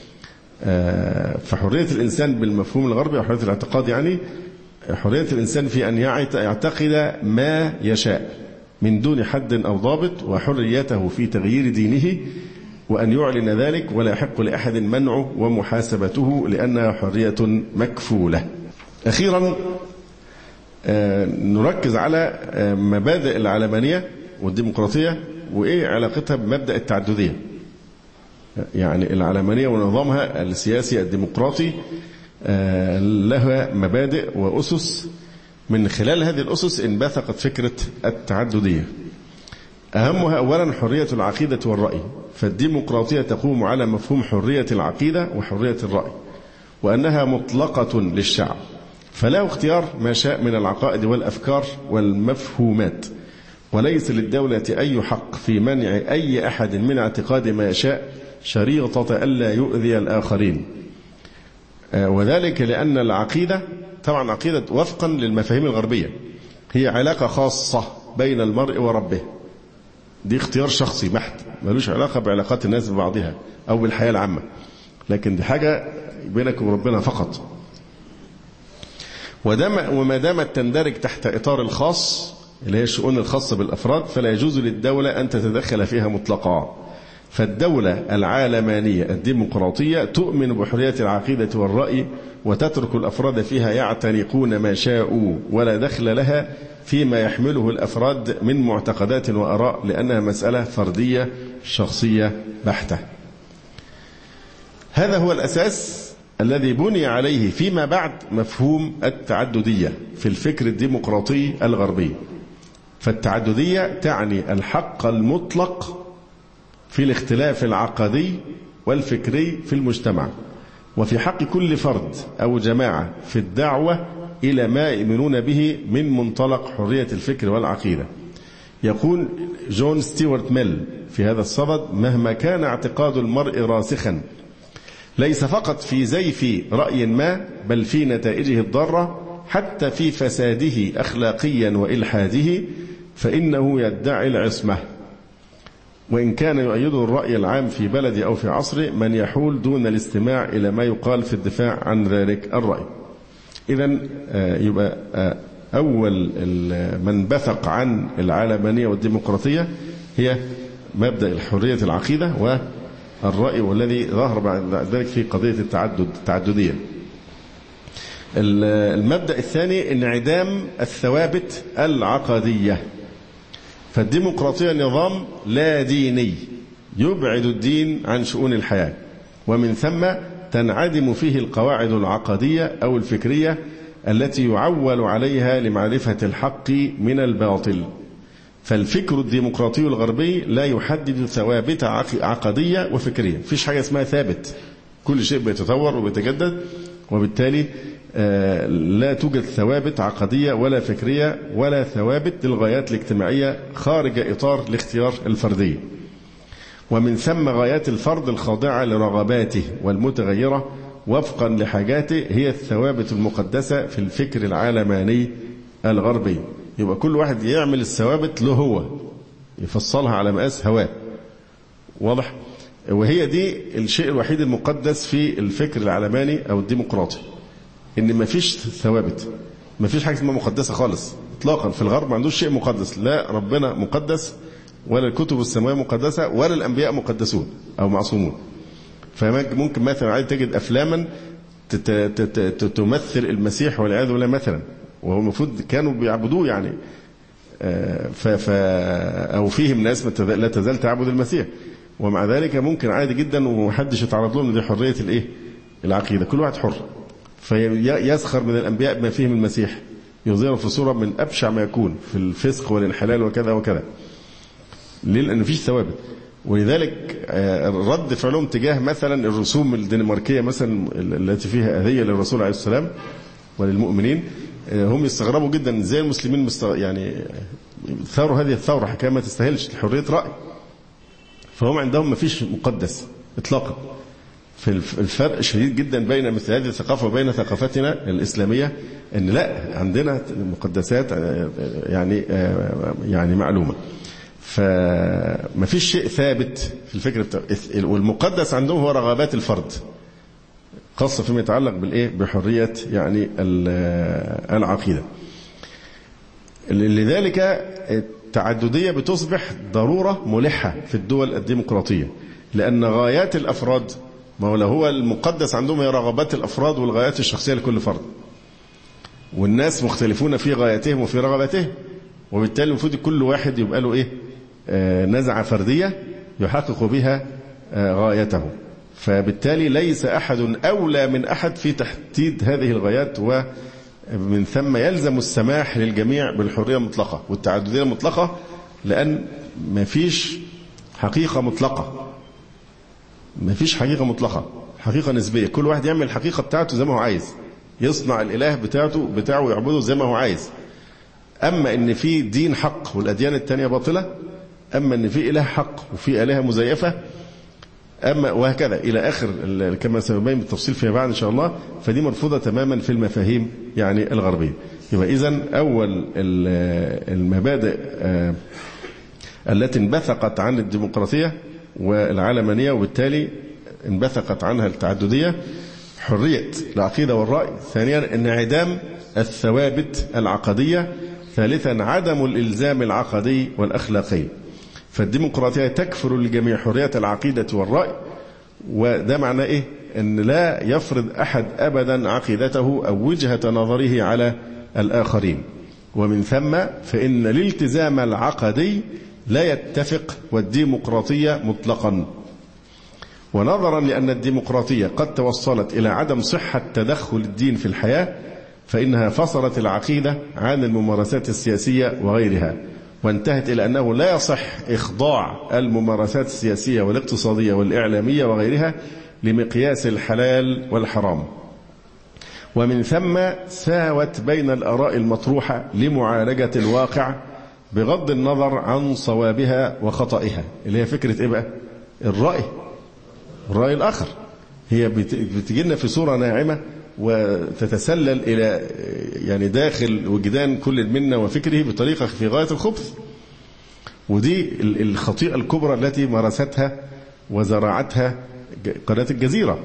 فحرية الإنسان بالمفهوم الغربي وحرية الاعتقاد يعني حرية الإنسان في أن يعتقد ما يشاء من دون حد أو ضابط، وحريته في تغيير دينه وأن يعلن ذلك، ولا يحق لأحد منعه ومحاسبته لأنها حرية مكفولة. أخيرا نركز على مبادئ العلمانية والديمقراطية وإيه علاقتها بمبدأ التعددية. يعني العلمانية ونظامها السياسي الديمقراطي لها مبادئ وأسس، من خلال هذه الأسس انبثقت فكرة التعددية. أهمها أولا حرية العقيدة والرأي، فالديمقراطية تقوم على مفهوم حرية العقيدة وحرية الرأي، وأنها مطلقة للشعب، فله اختيار ما شاء من العقائد والأفكار والمفهومات، وليس للدولة أي حق في منع أي أحد من اعتقاد ما يشاء شريطة ألا يؤذي الآخرين. وذلك لأن العقيدة طبعا عقيدة وفقا للمفاهيم الغربية هي علاقة خاصة بين المرء وربه، دي اختيار شخصي بحت، ملوش علاقة بعلاقات الناس ببعضها أو بالحياة العامة، لكن دي حاجة بينك وربنا فقط. وما دامت تندرج تحت إطار الخاص اللي هي الشؤون الخاصة بالأفراد، فلا يجوز للدولة أن تتدخل فيها مطلقا. فالدولة العالمانية الديمقراطية تؤمن بحرية العقيدة والرأي، وتترك الأفراد فيها يعتنقون ما شاءوا، ولا دخل لها فيما يحمله الأفراد من معتقدات وآراء، لأنها مسألة فردية شخصية بحتة. هذا هو الأساس الذي بني عليه فيما بعد مفهوم التعددية في الفكر الديمقراطي الغربي. فالتعددية تعني الحق المطلق في الاختلاف العقدي والفكري في المجتمع، وفي حق كل فرد أو جماعة في الدعوة إلى ما يؤمنون به من منطلق حرية الفكر والعقيدة. يقول جون ستيوارت ميل في هذا الصدد: مهما كان اعتقاد المرء راسخا ليس فقط في زيف رأي ما، بل في نتائجه الضارة، حتى في فساده أخلاقيا وإلحاده، فإنه يدعي العصمة، وإن كان يؤيده الرأي العام في بلده أو في عصره من يحول دون الاستماع إلى ما يقال في الدفاع عن ذلك الرأي. إذن يبقى أول من بثق عن العلمانية والديمقراطية هي مبدأ حرية العقيدة والرأي، والذي ظهر بعد ذلك في قضية التعددية. المبدأ الثاني انعدام الثوابت العقدية. فالديمقراطية نظام لا ديني يبعد الدين عن شؤون الحياة، ومن ثم تنعدم فيه القواعد العقدية أو الفكرية التي يعول عليها لمعرفة الحق من الباطل. فالفكر الديمقراطي الغربي لا يحدد ثوابت عقدية وفكرية. مفيش حاجة اسمها ثابت، كل شيء بيتطور وبيتجدد، وبالتالي لا توجد ثوابت عقدية ولا فكرية ولا ثوابت للغايات الاجتماعية خارج إطار الاختيار الفردي. ومن ثم غايات الفرد الخاضعة لرغباته والمتغيرة وفقا لحاجاته هي الثوابت المقدسة في الفكر العلماني الغربي. يبقى كل واحد يعمل الثوابت له هو، يفصلها على مقاس هواه. واضح؟ وهي دي الشيء الوحيد المقدس في الفكر العلماني أو الديمقراطي، إن مفيش ثوابت، مفيش حاجة اسمها مقدسة خالص إطلاقا. في الغرب ما عندوش شيء مقدس، لا ربنا مقدس ولا الكتب السماوية مقدسة ولا الأنبياء مقدسون أو معصومون. فممكن مثلا عايز تجد أفلاما تمثل المسيح والعياذ بالله مثلا، وهو المفروض كانوا بيعبدوه يعني، أو فيهم ناس لا تزال تعبد المسيح، ومع ذلك ممكن عادي جدا ومحدش يتعرض لهم. دي حرية العقيدة، كل واحد حر. فيسخر من الأنبياء بما فيهم المسيح، يظهر في صورة من أبشع ما يكون في الفسق والانحلال وكذا وكذا. ليه؟ لأن مفيش ثوابت. ولذلك رد فعلهم تجاه مثلا الرسوم الدنماركية مثلا التي فيها أذية للرسول عليه السلام وللمؤمنين، هم يستغربوا جدا ازاي المسلمين يعني ثاروا هذه الثورة، حكاية ما تستاهلش، حرية رأي. فهم عندهم مفيش مقدس إطلاقا. في الفرق شديد جدا بين مثل هذه الثقافة وبين ثقافتنا الإسلامية، أن لا عندنا مقدسات يعني معلومة. فما فيش شيء ثابت في الفكر بتاع، والمقدس عندهم هو رغبات الفرد، خاصة فيما يتعلق بحرية يعني العقيدة. لذلك التعددية بتصبح ضرورة ملحة في الدول الديمقراطية، لأن غايات الأفراد، ما هو المقدس عندهم هي رغبات الأفراد والغايات الشخصية لكل فرد، والناس مختلفون في غاياتهم وفي رغباتهم، وبالتالي المفروض كل واحد يبقى له نزعة فردية يحقق بها غايته. فبالتالي ليس أحد أولى من أحد في تحديد هذه الغايات، ومن ثم يلزم السماح للجميع بالحرية المطلقة والتعددية المطلقة، لأن ما فيش حقيقة مطلقة، ما فيش حقيقة مطلقة، حقيقة نسبية. كل واحد يعمل الحقيقة بتاعته زي ما هو عايز، يصنع الإله بتاعه ويعبده زي ما هو عايز. أما إن في دين حق والأديان التانية باطلة، أما إن في إله حق وفي آلهة مزيفة، أما وهكذا إلى آخر كما سنبين بالتفصيل فيما بعد إن شاء الله. فدي مرفوضة تماما في المفاهيم يعني الغربية. يبقى إذن أول المبادئ التي انبثقت عن الديمقراطية والعلمانية وبالتالي انبثقت عنها التعددية: حرية العقيدة والرأي، ثانيا انعدام الثوابت العقدية، ثالثا عدم الإلزام العقدي والأخلاقي. فالديمقراطية تكفر للجميع حرية العقيدة والرأي، وده معناه إيه؟ أن لا يفرض أحد أبدا عقيدته أو وجهة نظره على الآخرين. ومن ثم فإن الالتزام العقدي لا يتفق والديمقراطية مطلقا. ونظرا لأن الديمقراطية قد توصلت إلى عدم صحة تدخل الدين في الحياة، فإنها فصلت العقيدة عن الممارسات السياسية وغيرها، وانتهت إلى أنه لا يصح إخضاع الممارسات السياسية والاقتصادية والإعلامية وغيرها لمقياس الحلال والحرام. ومن ثم ساوت بين الآراء المطروحة لمعالجة الواقع بغض النظر عن صوابها وخطئها، اللي هي فكرة إيه بقى؟ الرأي الآخر. هي بتجينا في صورة ناعمة وتتسلل إلى يعني داخل وجدان كل منا وفكره بطريقة في غاية الخبث. ودي الخطيئة الكبرى التي مارستها وزرعتها قناة الجزيرة،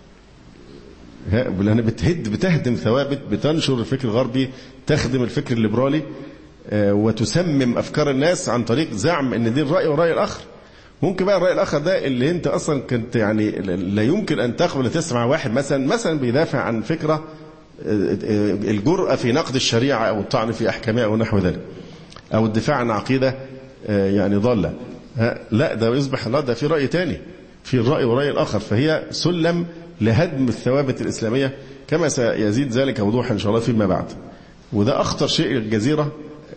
لأنها بتهدم ثوابت، بتنشر الفكر الغربي، تخدم الفكر الليبرالي، وتسمم أفكار الناس عن طريق زعم أن دي الرأي والرأي الآخر. ممكن بقى الرأي الآخر ده اللي أنت أصلا كنت يعني لا يمكن أن تقبل تسمع واحد مثلا بيدافع عن فكرة الجرأة في نقد الشريعة أو الطعن في أحكامها أو نحو ذلك، أو الدفاع عن عقيدة يعني ضالة. لا، ده يصبح لا، ده في رأي تاني، في الرأي والرأي الآخر. فهي سلم لهدم الثوابت الإسلامية كما سيزيد ذلك وضوحا إن شاء الله فيما بعد. وده أخطر شيء الجزيرة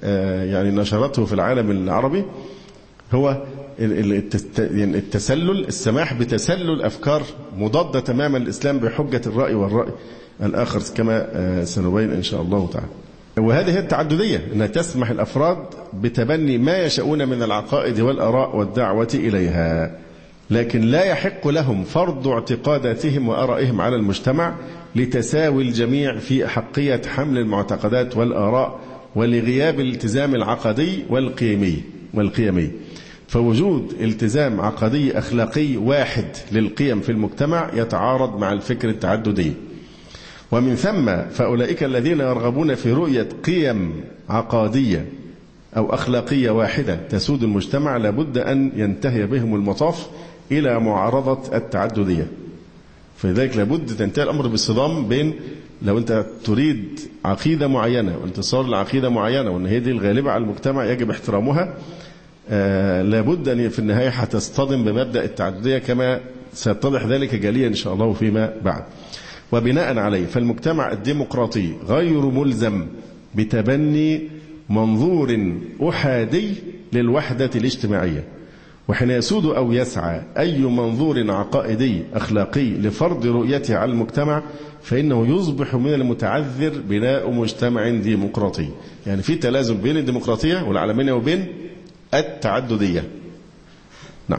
يعني نشرته في العالم العربي هو التسلل، السماح بتسلل أفكار مضادة تماما للإسلام بحجة الرأي والرأي الآخر كما سنبين إن شاء الله تعالى. وهذه هي التعددية، أنها تسمح الأفراد بتبني ما يشاءون من العقائد والآراء والدعوة إليها، لكن لا يحق لهم فرض اعتقاداتهم وآرائهم على المجتمع لتساوي الجميع في أحقية حمل المعتقدات والآراء ولغياب الالتزام العقدي والقيمي. فوجود التزام عقدي أخلاقي واحد للقيم في المجتمع يتعارض مع الفكر التعددي. ومن ثم فأولئك الذين يرغبون في رؤية قيم عقادية أو أخلاقية واحدة تسود المجتمع لابد أن ينتهي بهم المطاف إلى معارضة التعددية. فلذلك لابد تنتهي الأمر بالصدام بين، لو أنت تريد عقيدة معينة وانتصار لعقيدة معينة وأن هي دي الغالبة على المجتمع يجب احترامها، لابد أن في النهاية هتصطدم بمبدأ التعددية كما سيتضح ذلك جليا إن شاء الله فيما بعد. وبناء عليه فالمجتمع الديمقراطي غير ملزم بتبني منظور أحادي للوحدة الاجتماعية، وحين يسود أو يسعى أي منظور عقائدي أخلاقي لفرض رؤيته على المجتمع فإنه يصبح من المتعذر بناء مجتمع ديمقراطي. يعني في تلازم بين الديمقراطية والعلمانية وبين التعددية. نعم.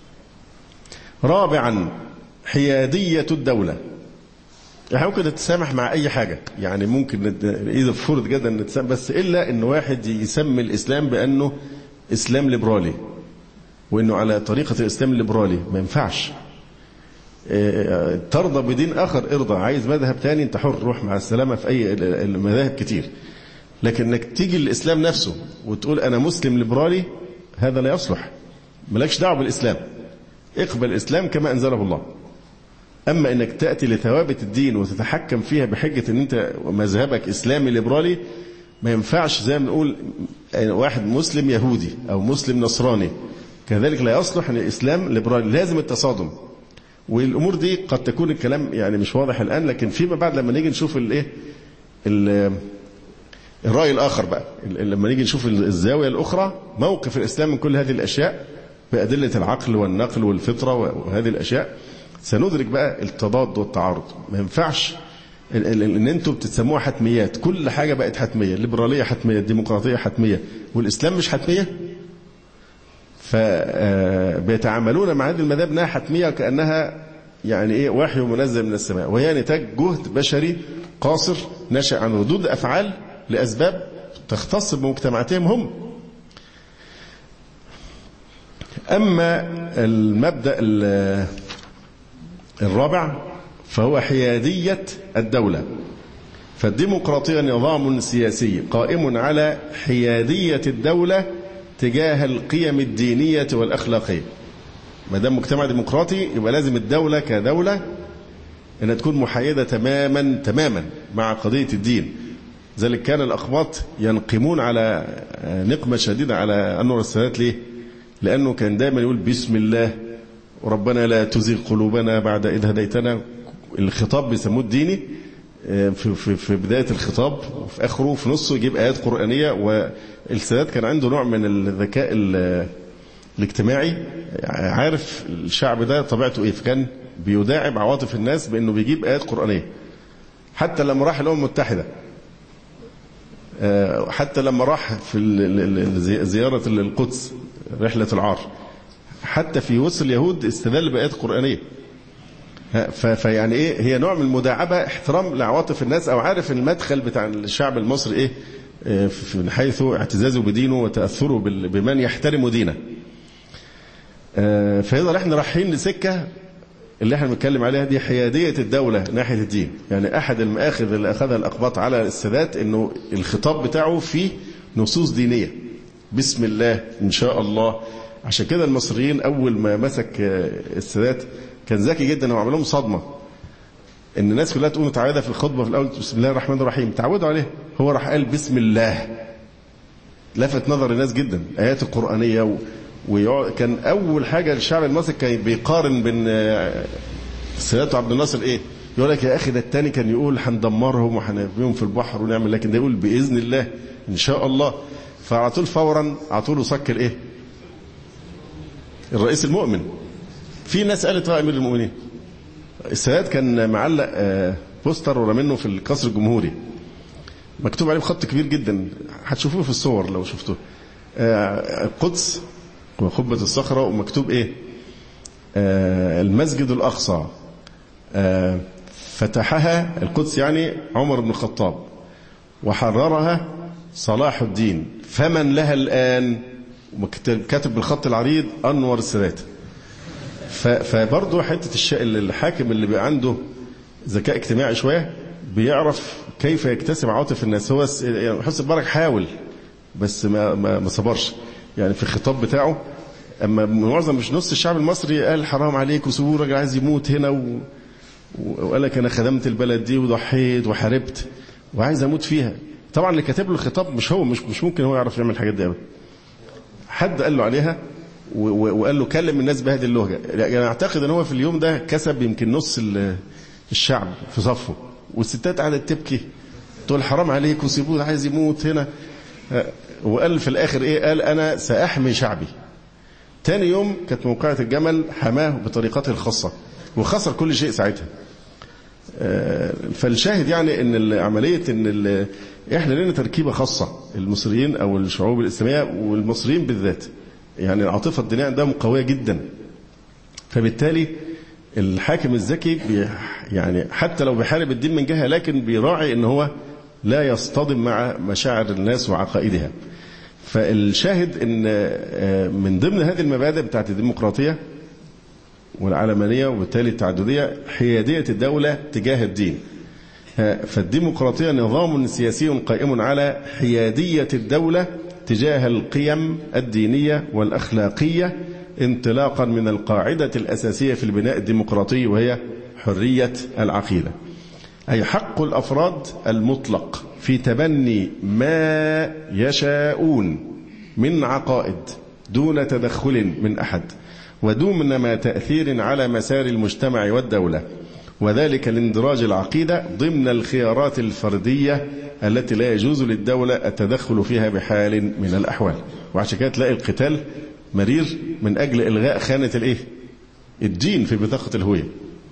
رابعا حيادية الدولة. يعني ممكن نتسامح مع أي حاجة، يعني ممكن إذا فرض جدا نتسامح، بس إلا إن واحد يسمي الإسلام بأنه إسلام ليبرالي وإنه على طريقة الإسلام الليبرالي ما ينفعش. ترضى بدين آخر ارضى، عايز مذهب تاني أنت حر، روح مع السلامة في أي المذاهب كتير. لكن إنك تيجي الإسلام نفسه وتقول أنا مسلم ليبرالي هذا لا يصلح، مالكش دعوة بالإسلام، اقبل الإسلام كما أنزله الله. أما إنك تأتي لثوابت الدين وتتحكم فيها بحجة إن أنت مذهبك إسلامي ليبرالي ما ينفعش. زي ما نقول واحد مسلم يهودي أو مسلم نصراني كذلك لا يصلح أن الإسلام ليبرالي، لازم التصادم. والأمور دي قد تكون الكلام يعني مش واضح الآن، لكن فيما بعد لما نيجي نشوف الرأي الآخر بقى، لما نيجي نشوف الزاوية الأخرى موقف الإسلام من كل هذه الأشياء بأدلة العقل والنقل والفطرة وهذه الأشياء، سندرك بقى التضاد والتعارض. ما ينفعش ان انتم بتسموها حتميات، كل حاجة بقت حتمية، الليبرالية حتمية، الديمقراطية حتمية، والإسلام مش حتمية. فبيتعاملون مع هذه المذاهب انها حتمية كأنها يعني ايه وحي منزل من السماء، وهي نتاج جهد بشري قاصر نشأ عن ردود أفعال لأسباب تختص بمجتمعاتهم هم. أما المبدأ الرابع فهو حيادية الدولة. فالديمقراطية نظام سياسي قائم على حيادية الدولة تجاه القيم الدينية والأخلاقية. ما دام مجتمع ديمقراطي يبقى لازم الدولة كدولة أنها تكون محايدة تماما مع قضية الدين. ذلك كان الأقباط ينقمون على نقمة شديدة على أنور السادات. ليه؟ لأنه كان دائما يقول بسم الله وربنا لا تزغ قلوبنا بعد إذ هديتنا. الخطاب بيسموه الديني في بداية الخطاب وفي آخره وفي نصه يجيب آيات قرآنية. والسادات كان عنده نوع من الذكاء الاجتماعي، عارف الشعب ده طبيعته إيه، فكان بيداعب عواطف الناس بأنه بيجيب آيات قرآنية. حتى لما راح الأمم المتحدة، حتى لما راح في زيارة القدس رحلة العار، حتى في وسط اليهود استدل بآيات قرآنية. فيعني ايه، هي نوع من المداعبة، احترام لعواطف الناس، او عارف المدخل بتاع الشعب المصري ايه من حيث اعتزازه بدينه وتأثره بمن يحترم دينه. فإذا احنا رايحين لسكة اللي احنا بنتكلم عليها دي حيادية الدولة ناحية الدين. يعني احد المآخذ اللي اخذها الأقباط على السادات انه الخطاب بتاعه فيه نصوص دينية، بسم الله ان شاء الله. عشان كده المصريين اول ما مسك السادات كان ذكي جدا وعمل لهم صدمة ان الناس كلها تقول متعودة في الخطبة في الاول بسم الله الرحمن الرحيم، تعودوا عليه. هو راح قال بسم الله، لفت نظر الناس جدا ايات القرآنية. وكان اول حاجة الشعب المصري كان بيقارن بين السادات وعبد الناصر ايه، يقول لك يا اخي ده التاني كان يقول هندمرهم وهنرميهم في البحر ونعمل، لكن ده يقول باذن الله ان شاء الله. فعلى طول فورا على طول صك الايه؟ الرئيس المؤمن. في ناس قالت امير المؤمنين. السادات كان معلق بوستر ورا منه في القصر الجمهوري مكتوب عليه بخط كبير جدا، هتشوفوه في الصور لو شفتوه، القدس وقبة الصخرة، ومكتوب ايه؟ المسجد الأقصى فتحها القدس يعني عمر بن الخطاب، وحررها صلاح الدين، فمن لها الآن؟ كاتب بالخط العريض أنور السادات. فبرضه حتة الحاكم اللي بقى عنده ذكاء اجتماعي شوية بيعرف كيف يكتسب عاطف الناس. هو يعني حسني مبارك حاول بس ما صبرش يعني في الخطاب بتاعه. أما معظم مش نص الشعب المصري قال حرام عليك وسيبوه راجل عايز يموت هنا وقال لك أنا خدمت البلد دي وضحيت وحاربت وعايز أموت فيها. طبعا اللي كاتب له الخطاب مش هو، مش ممكن هو يعرف يعمل الحاجات دي أبدا. حد قال له عليها وقال له كلم الناس بهذه اللهجة. يعني أعتقد أن هو في اليوم ده كسب يمكن نص الشعب في صفه، والستات قعدت تبكي تقول حرام عليك وسيبوه عايز يموت هنا. وقال في الآخر إيه؟ قال أنا سأحمي شعبي. تاني يوم كانت موقعة الجمل حماه بطريقته الخاصة وخسر كل شيء ساعتها. فالشاهد يعني ان عملية ان احنا لنا تركيبة خاصة المصريين او الشعوب الإسلامية والمصريين بالذات، يعني العاطفة الدينية عندهم قوية جدا. فبالتالي الحاكم الذكي يعني حتى لو بيحارب الدين من جهة لكن بيراعي ان هو لا يصطدم مع مشاعر الناس وعقائدها. فالشاهد ان من ضمن هذه المبادئ بتاعت الديمقراطية والعلمانية وبالتالي التعددية حيادية الدولة تجاه الدين. فالديمقراطية نظام سياسي قائم على حيادية الدولة تجاه القيم الدينية والأخلاقية انطلاقا من القاعدة الأساسية في البناء الديمقراطي وهي حرية العقيدة، أي حق الأفراد المطلق في تبني ما يشاءون من عقائد دون تدخل من أحد ودون ما تأثير على مسار المجتمع والدولة، وذلك لاندراج العقيدة ضمن الخيارات الفردية التي لا يجوز للدولة التدخل فيها بحال من الأحوال. وعشان كده تلاقي القتال مرير من أجل إلغاء خانة الدين في بطاقة الهوية.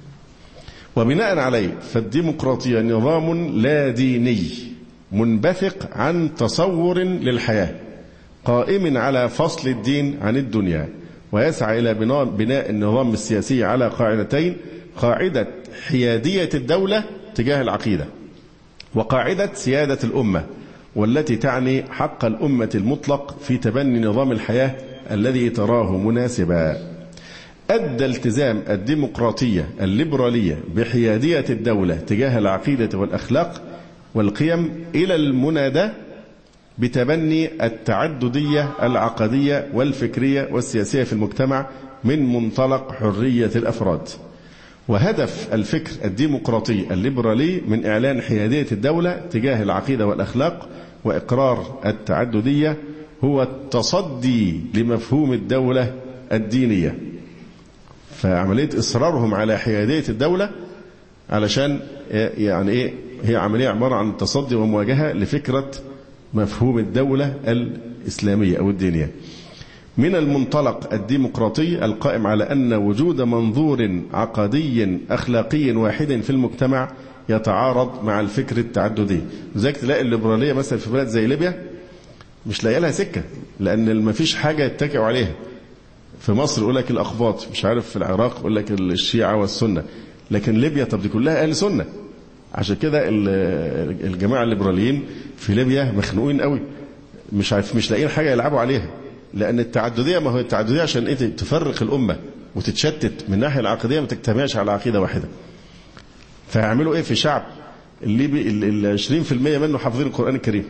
وبناء عليه فالديمقراطية نظام لا ديني منبثق عن تصور للحياة قائم على فصل الدين عن الدنيا، ويسعى إلى بناء النظام السياسي على قاعدتين: قاعدة حيادية الدولة تجاه العقيدة، وقاعدة سيادة الأمة، والتي تعني حق الأمة المطلق في تبني نظام الحياة الذي تراه مناسبا. أدى التزام الديمقراطية الليبرالية بحيادية الدولة تجاه العقيدة والأخلاق والقيم إلى المنادى بتبني التعددية العقدية والفكرية والسياسية في المجتمع من منطلق حرية الأفراد. وهدف الفكر الديمقراطي الليبرالي من إعلان حيادية الدولة تجاه العقيدة والأخلاق وإقرار التعددية هو التصدي لمفهوم الدولة الدينية. فعملية إصرارهم على حيادية الدولة علشان يعني إيه؟ هي عملية عبارة عن تصدي ومواجهة لفكرة مفهوم الدولة الإسلامية أو الدينية من المنطلق الديمقراطي القائم على أن وجود منظور عقدي أخلاقي واحد في المجتمع يتعارض مع الفكر التعددي. لذلك تلاقي الليبرالية مثلا في بلاد زي ليبيا مش لاقي لها سكة، لأن ما فيش حاجة يتكئوا عليها. في مصر يقول لك الأقباط، مش عارف في العراق يقول لك الشيعة والسنة، لكن ليبيا طب دي كلها أهل سنة. عشان كده الجماعة الليبراليين في ليبيا مخنوقين قوي، مش لاقيين حاجة يلعبوا عليها، لأن التعددية، ما هو التعددية عشان إيه؟ تفرق الأمة وتتشتت من الناحية العقدية، ما تجتمعش على عقيدة واحدة. فيعملوا إيه في شعب الليبي 20% منه حافظين القرآن الكريم،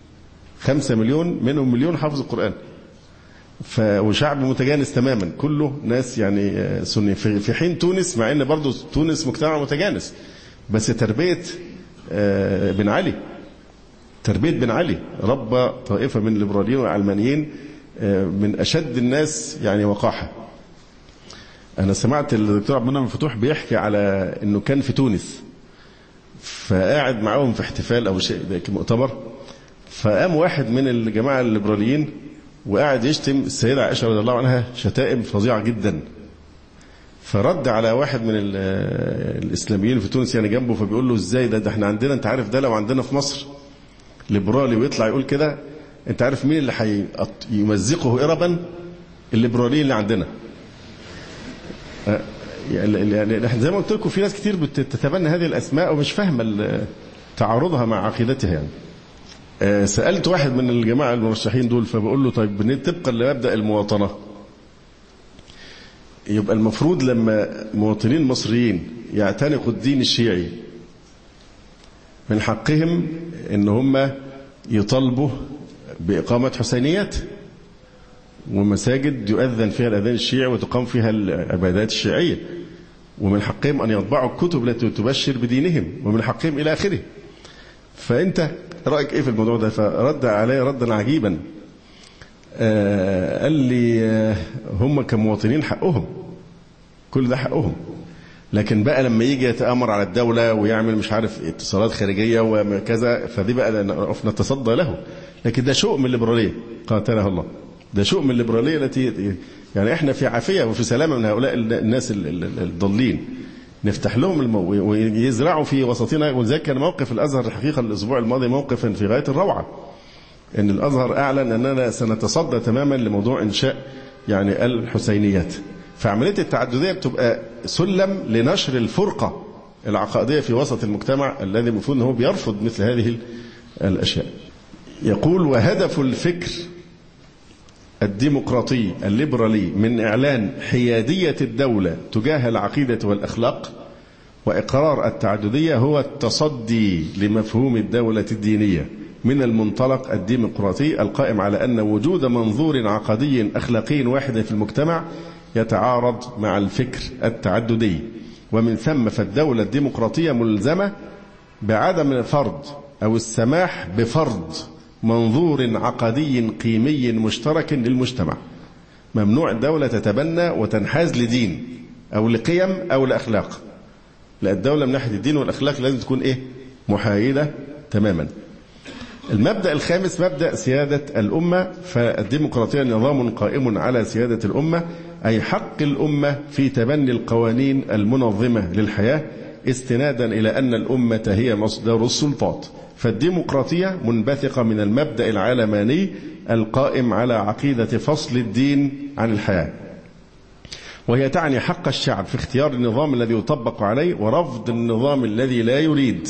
5 مليون منهم مليون حافظ القرآن، وشعب متجانس تماما كله ناس يعني سني. في حين تونس، مع ان برضو تونس مجتمع متجانس، بس تربية بن علي ربى طائفة من الليبراليين والعلمانيين من أشد الناس يعني وقاحة. أنا سمعت الدكتور عبد المنعم فتوح بيحكي على أنه كان في تونس، فقاعد معهم في احتفال أو شيء مؤتمر، فقام واحد من الجماعة الليبراليين وقاعد يشتم السيدة عائشة رضي الله عنها شتائم فظيعة جدا. فرد على واحد من الإسلاميين في تونس يعني جنبه، فبيقول له ازاي ده احنا عندنا، انت عارف ده لو عندنا في مصر ليبرالي ويطلع يقول كده، انت عارف مين اللي هيمزقه إربا؟ الليبراليين اللي عندنا. يعني احنا زي ما قلت لكم في ناس كتير بتتبنى هذه الأسماء ومش فاهمة تعارضها مع عقيدتها يعني. سألت واحد من الجماعة المرشحين دول فبقول له طيب طبقا لمبدأ المواطنة يبقى المفروض لما مواطنين مصريين يعتنقوا الدين الشيعي من حقهم ان هم يطالبوا بإقامة حسينيات ومساجد يؤذن فيها الأذان الشيعي وتقام فيها العبادات الشيعية، ومن حقهم أن يطبعوا الكتب التي تبشر بدينهم، ومن حقهم إلى آخره. فأنت رأيك إيه في الموضوع ده؟ فرد علي ردا عجيبا، قال لي هم كمواطنين حقهم، كل ده حقهم، لكن بقى لما يجي يتآمر على الدولة ويعمل مش عارف اتصالات خارجية وكذا فدي بقى نتصدى له. لكن ده شؤم الليبرالية قاتلها الله، ده شؤم الليبرالية التي يعني احنا في عافية وفي سلامة من هؤلاء الناس الضالين، نفتح لهم ويزرعوا في وسطنا. ولذلك كان موقف الأزهر الحقيقة الأسبوع الماضي موقفا في غاية الروعة، إن الأزهر أعلن أننا سنتصدى تماما لموضوع إنشاء يعني الحسينيات. فعملية التعددية بتبقى سلم لنشر الفرقة العقائدية في وسط المجتمع الذي المفروض أنه بيرفض مثل هذه الأشياء. يقول وهدف الفكر الديمقراطي الليبرالي من إعلان حيادية الدولة تجاه العقيدة والأخلاق وإقرار التعددية هو التصدي لمفهوم الدولة الدينية من المنطلق الديمقراطي القائم على أن وجود منظور عقدي أخلاقي واحد في المجتمع يتعارض مع الفكر التعددي، ومن ثم فالدولة الديمقراطية ملزمة بعدم الفرض أو السماح بفرض منظور عقدي قيمي مشترك للمجتمع. ممنوع الدولة تتبنى وتنحاز لدين أو لقيم أو لأخلاق، لا، الدولة من ناحية الدين والأخلاق لازم تكون محايدة تماما. المبدأ الخامس مبدأ سيادة الأمة، فالديمقراطية نظام قائم على سيادة الأمة، أي حق الأمة في تبني القوانين المنظمة للحياة استنادا إلى أن الأمة هي مصدر السلطات. فالديمقراطية منبثقة من المبدأ العلماني القائم على عقيدة فصل الدين عن الحياة، وهي تعني حق الشعب في اختيار النظام الذي يطبق عليه ورفض النظام الذي لا يريد،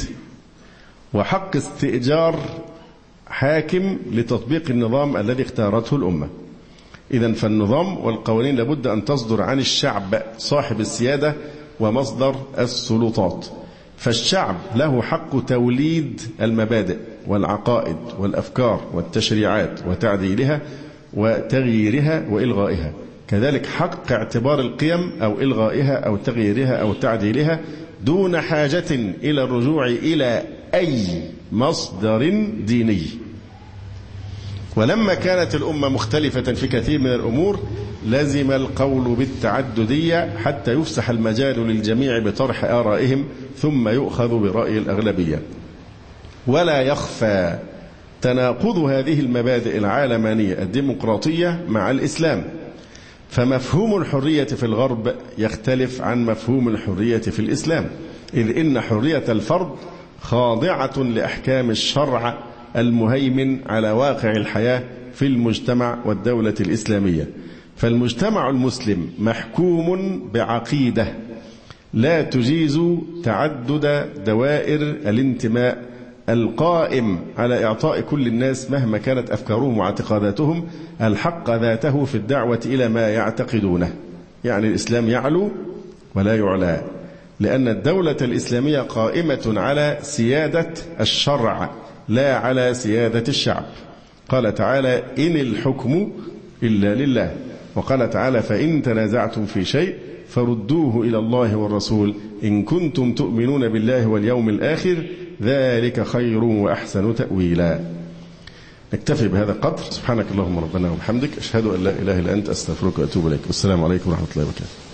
وحق استئجار حاكم لتطبيق النظام الذي اختارته الأمة. إذن فالنظام والقوانين لابد أن تصدر عن الشعب صاحب السيادة ومصدر السلطات. فالشعب له حق توليد المبادئ والعقائد والأفكار والتشريعات وتعديلها وتغييرها وإلغائها، كذلك حق اعتبار القيم أو إلغائها أو تغييرها أو تعديلها دون حاجة إلى الرجوع إلى أي مصدر ديني. ولما كانت الأمة مختلفة في كثير من الأمور لزم القول بالتعددية حتى يفسح المجال للجميع بطرح آرائهم ثم يؤخذ برأي الأغلبية. ولا يخفى تناقض هذه المبادئ العالمانية الديمقراطية مع الإسلام، فمفهوم الحرية في الغرب يختلف عن مفهوم الحرية في الإسلام، إذ إن حرية الفرد خاضعة لأحكام الشرع المهيمن على واقع الحياة في المجتمع والدولة الإسلامية. فالمجتمع المسلم محكوم بعقيدة لا تجيز تعدد دوائر الانتماء القائم على إعطاء كل الناس مهما كانت أفكارهم واعتقاداتهم الحق ذاته في الدعوة إلى ما يعتقدونه. يعني الإسلام يعلو ولا يعلى، لأن الدولة الإسلامية قائمة على سيادة الشرع لا على سيادة الشعب. قال تعالى إن الحكم إلا لله، وقال تعالى فإن تنازعتم في شيء فردوه إلى الله والرسول إن كنتم تؤمنون بالله واليوم الآخر ذلك خير وأحسن تأويلا. نكتفي بهذا القدر. سبحانك اللهم ربنا وبحمدك أشهد أن لا إله إلا أنت أستغفرك وأتوب إليك. والسلام عليكم ورحمة الله وبركاته.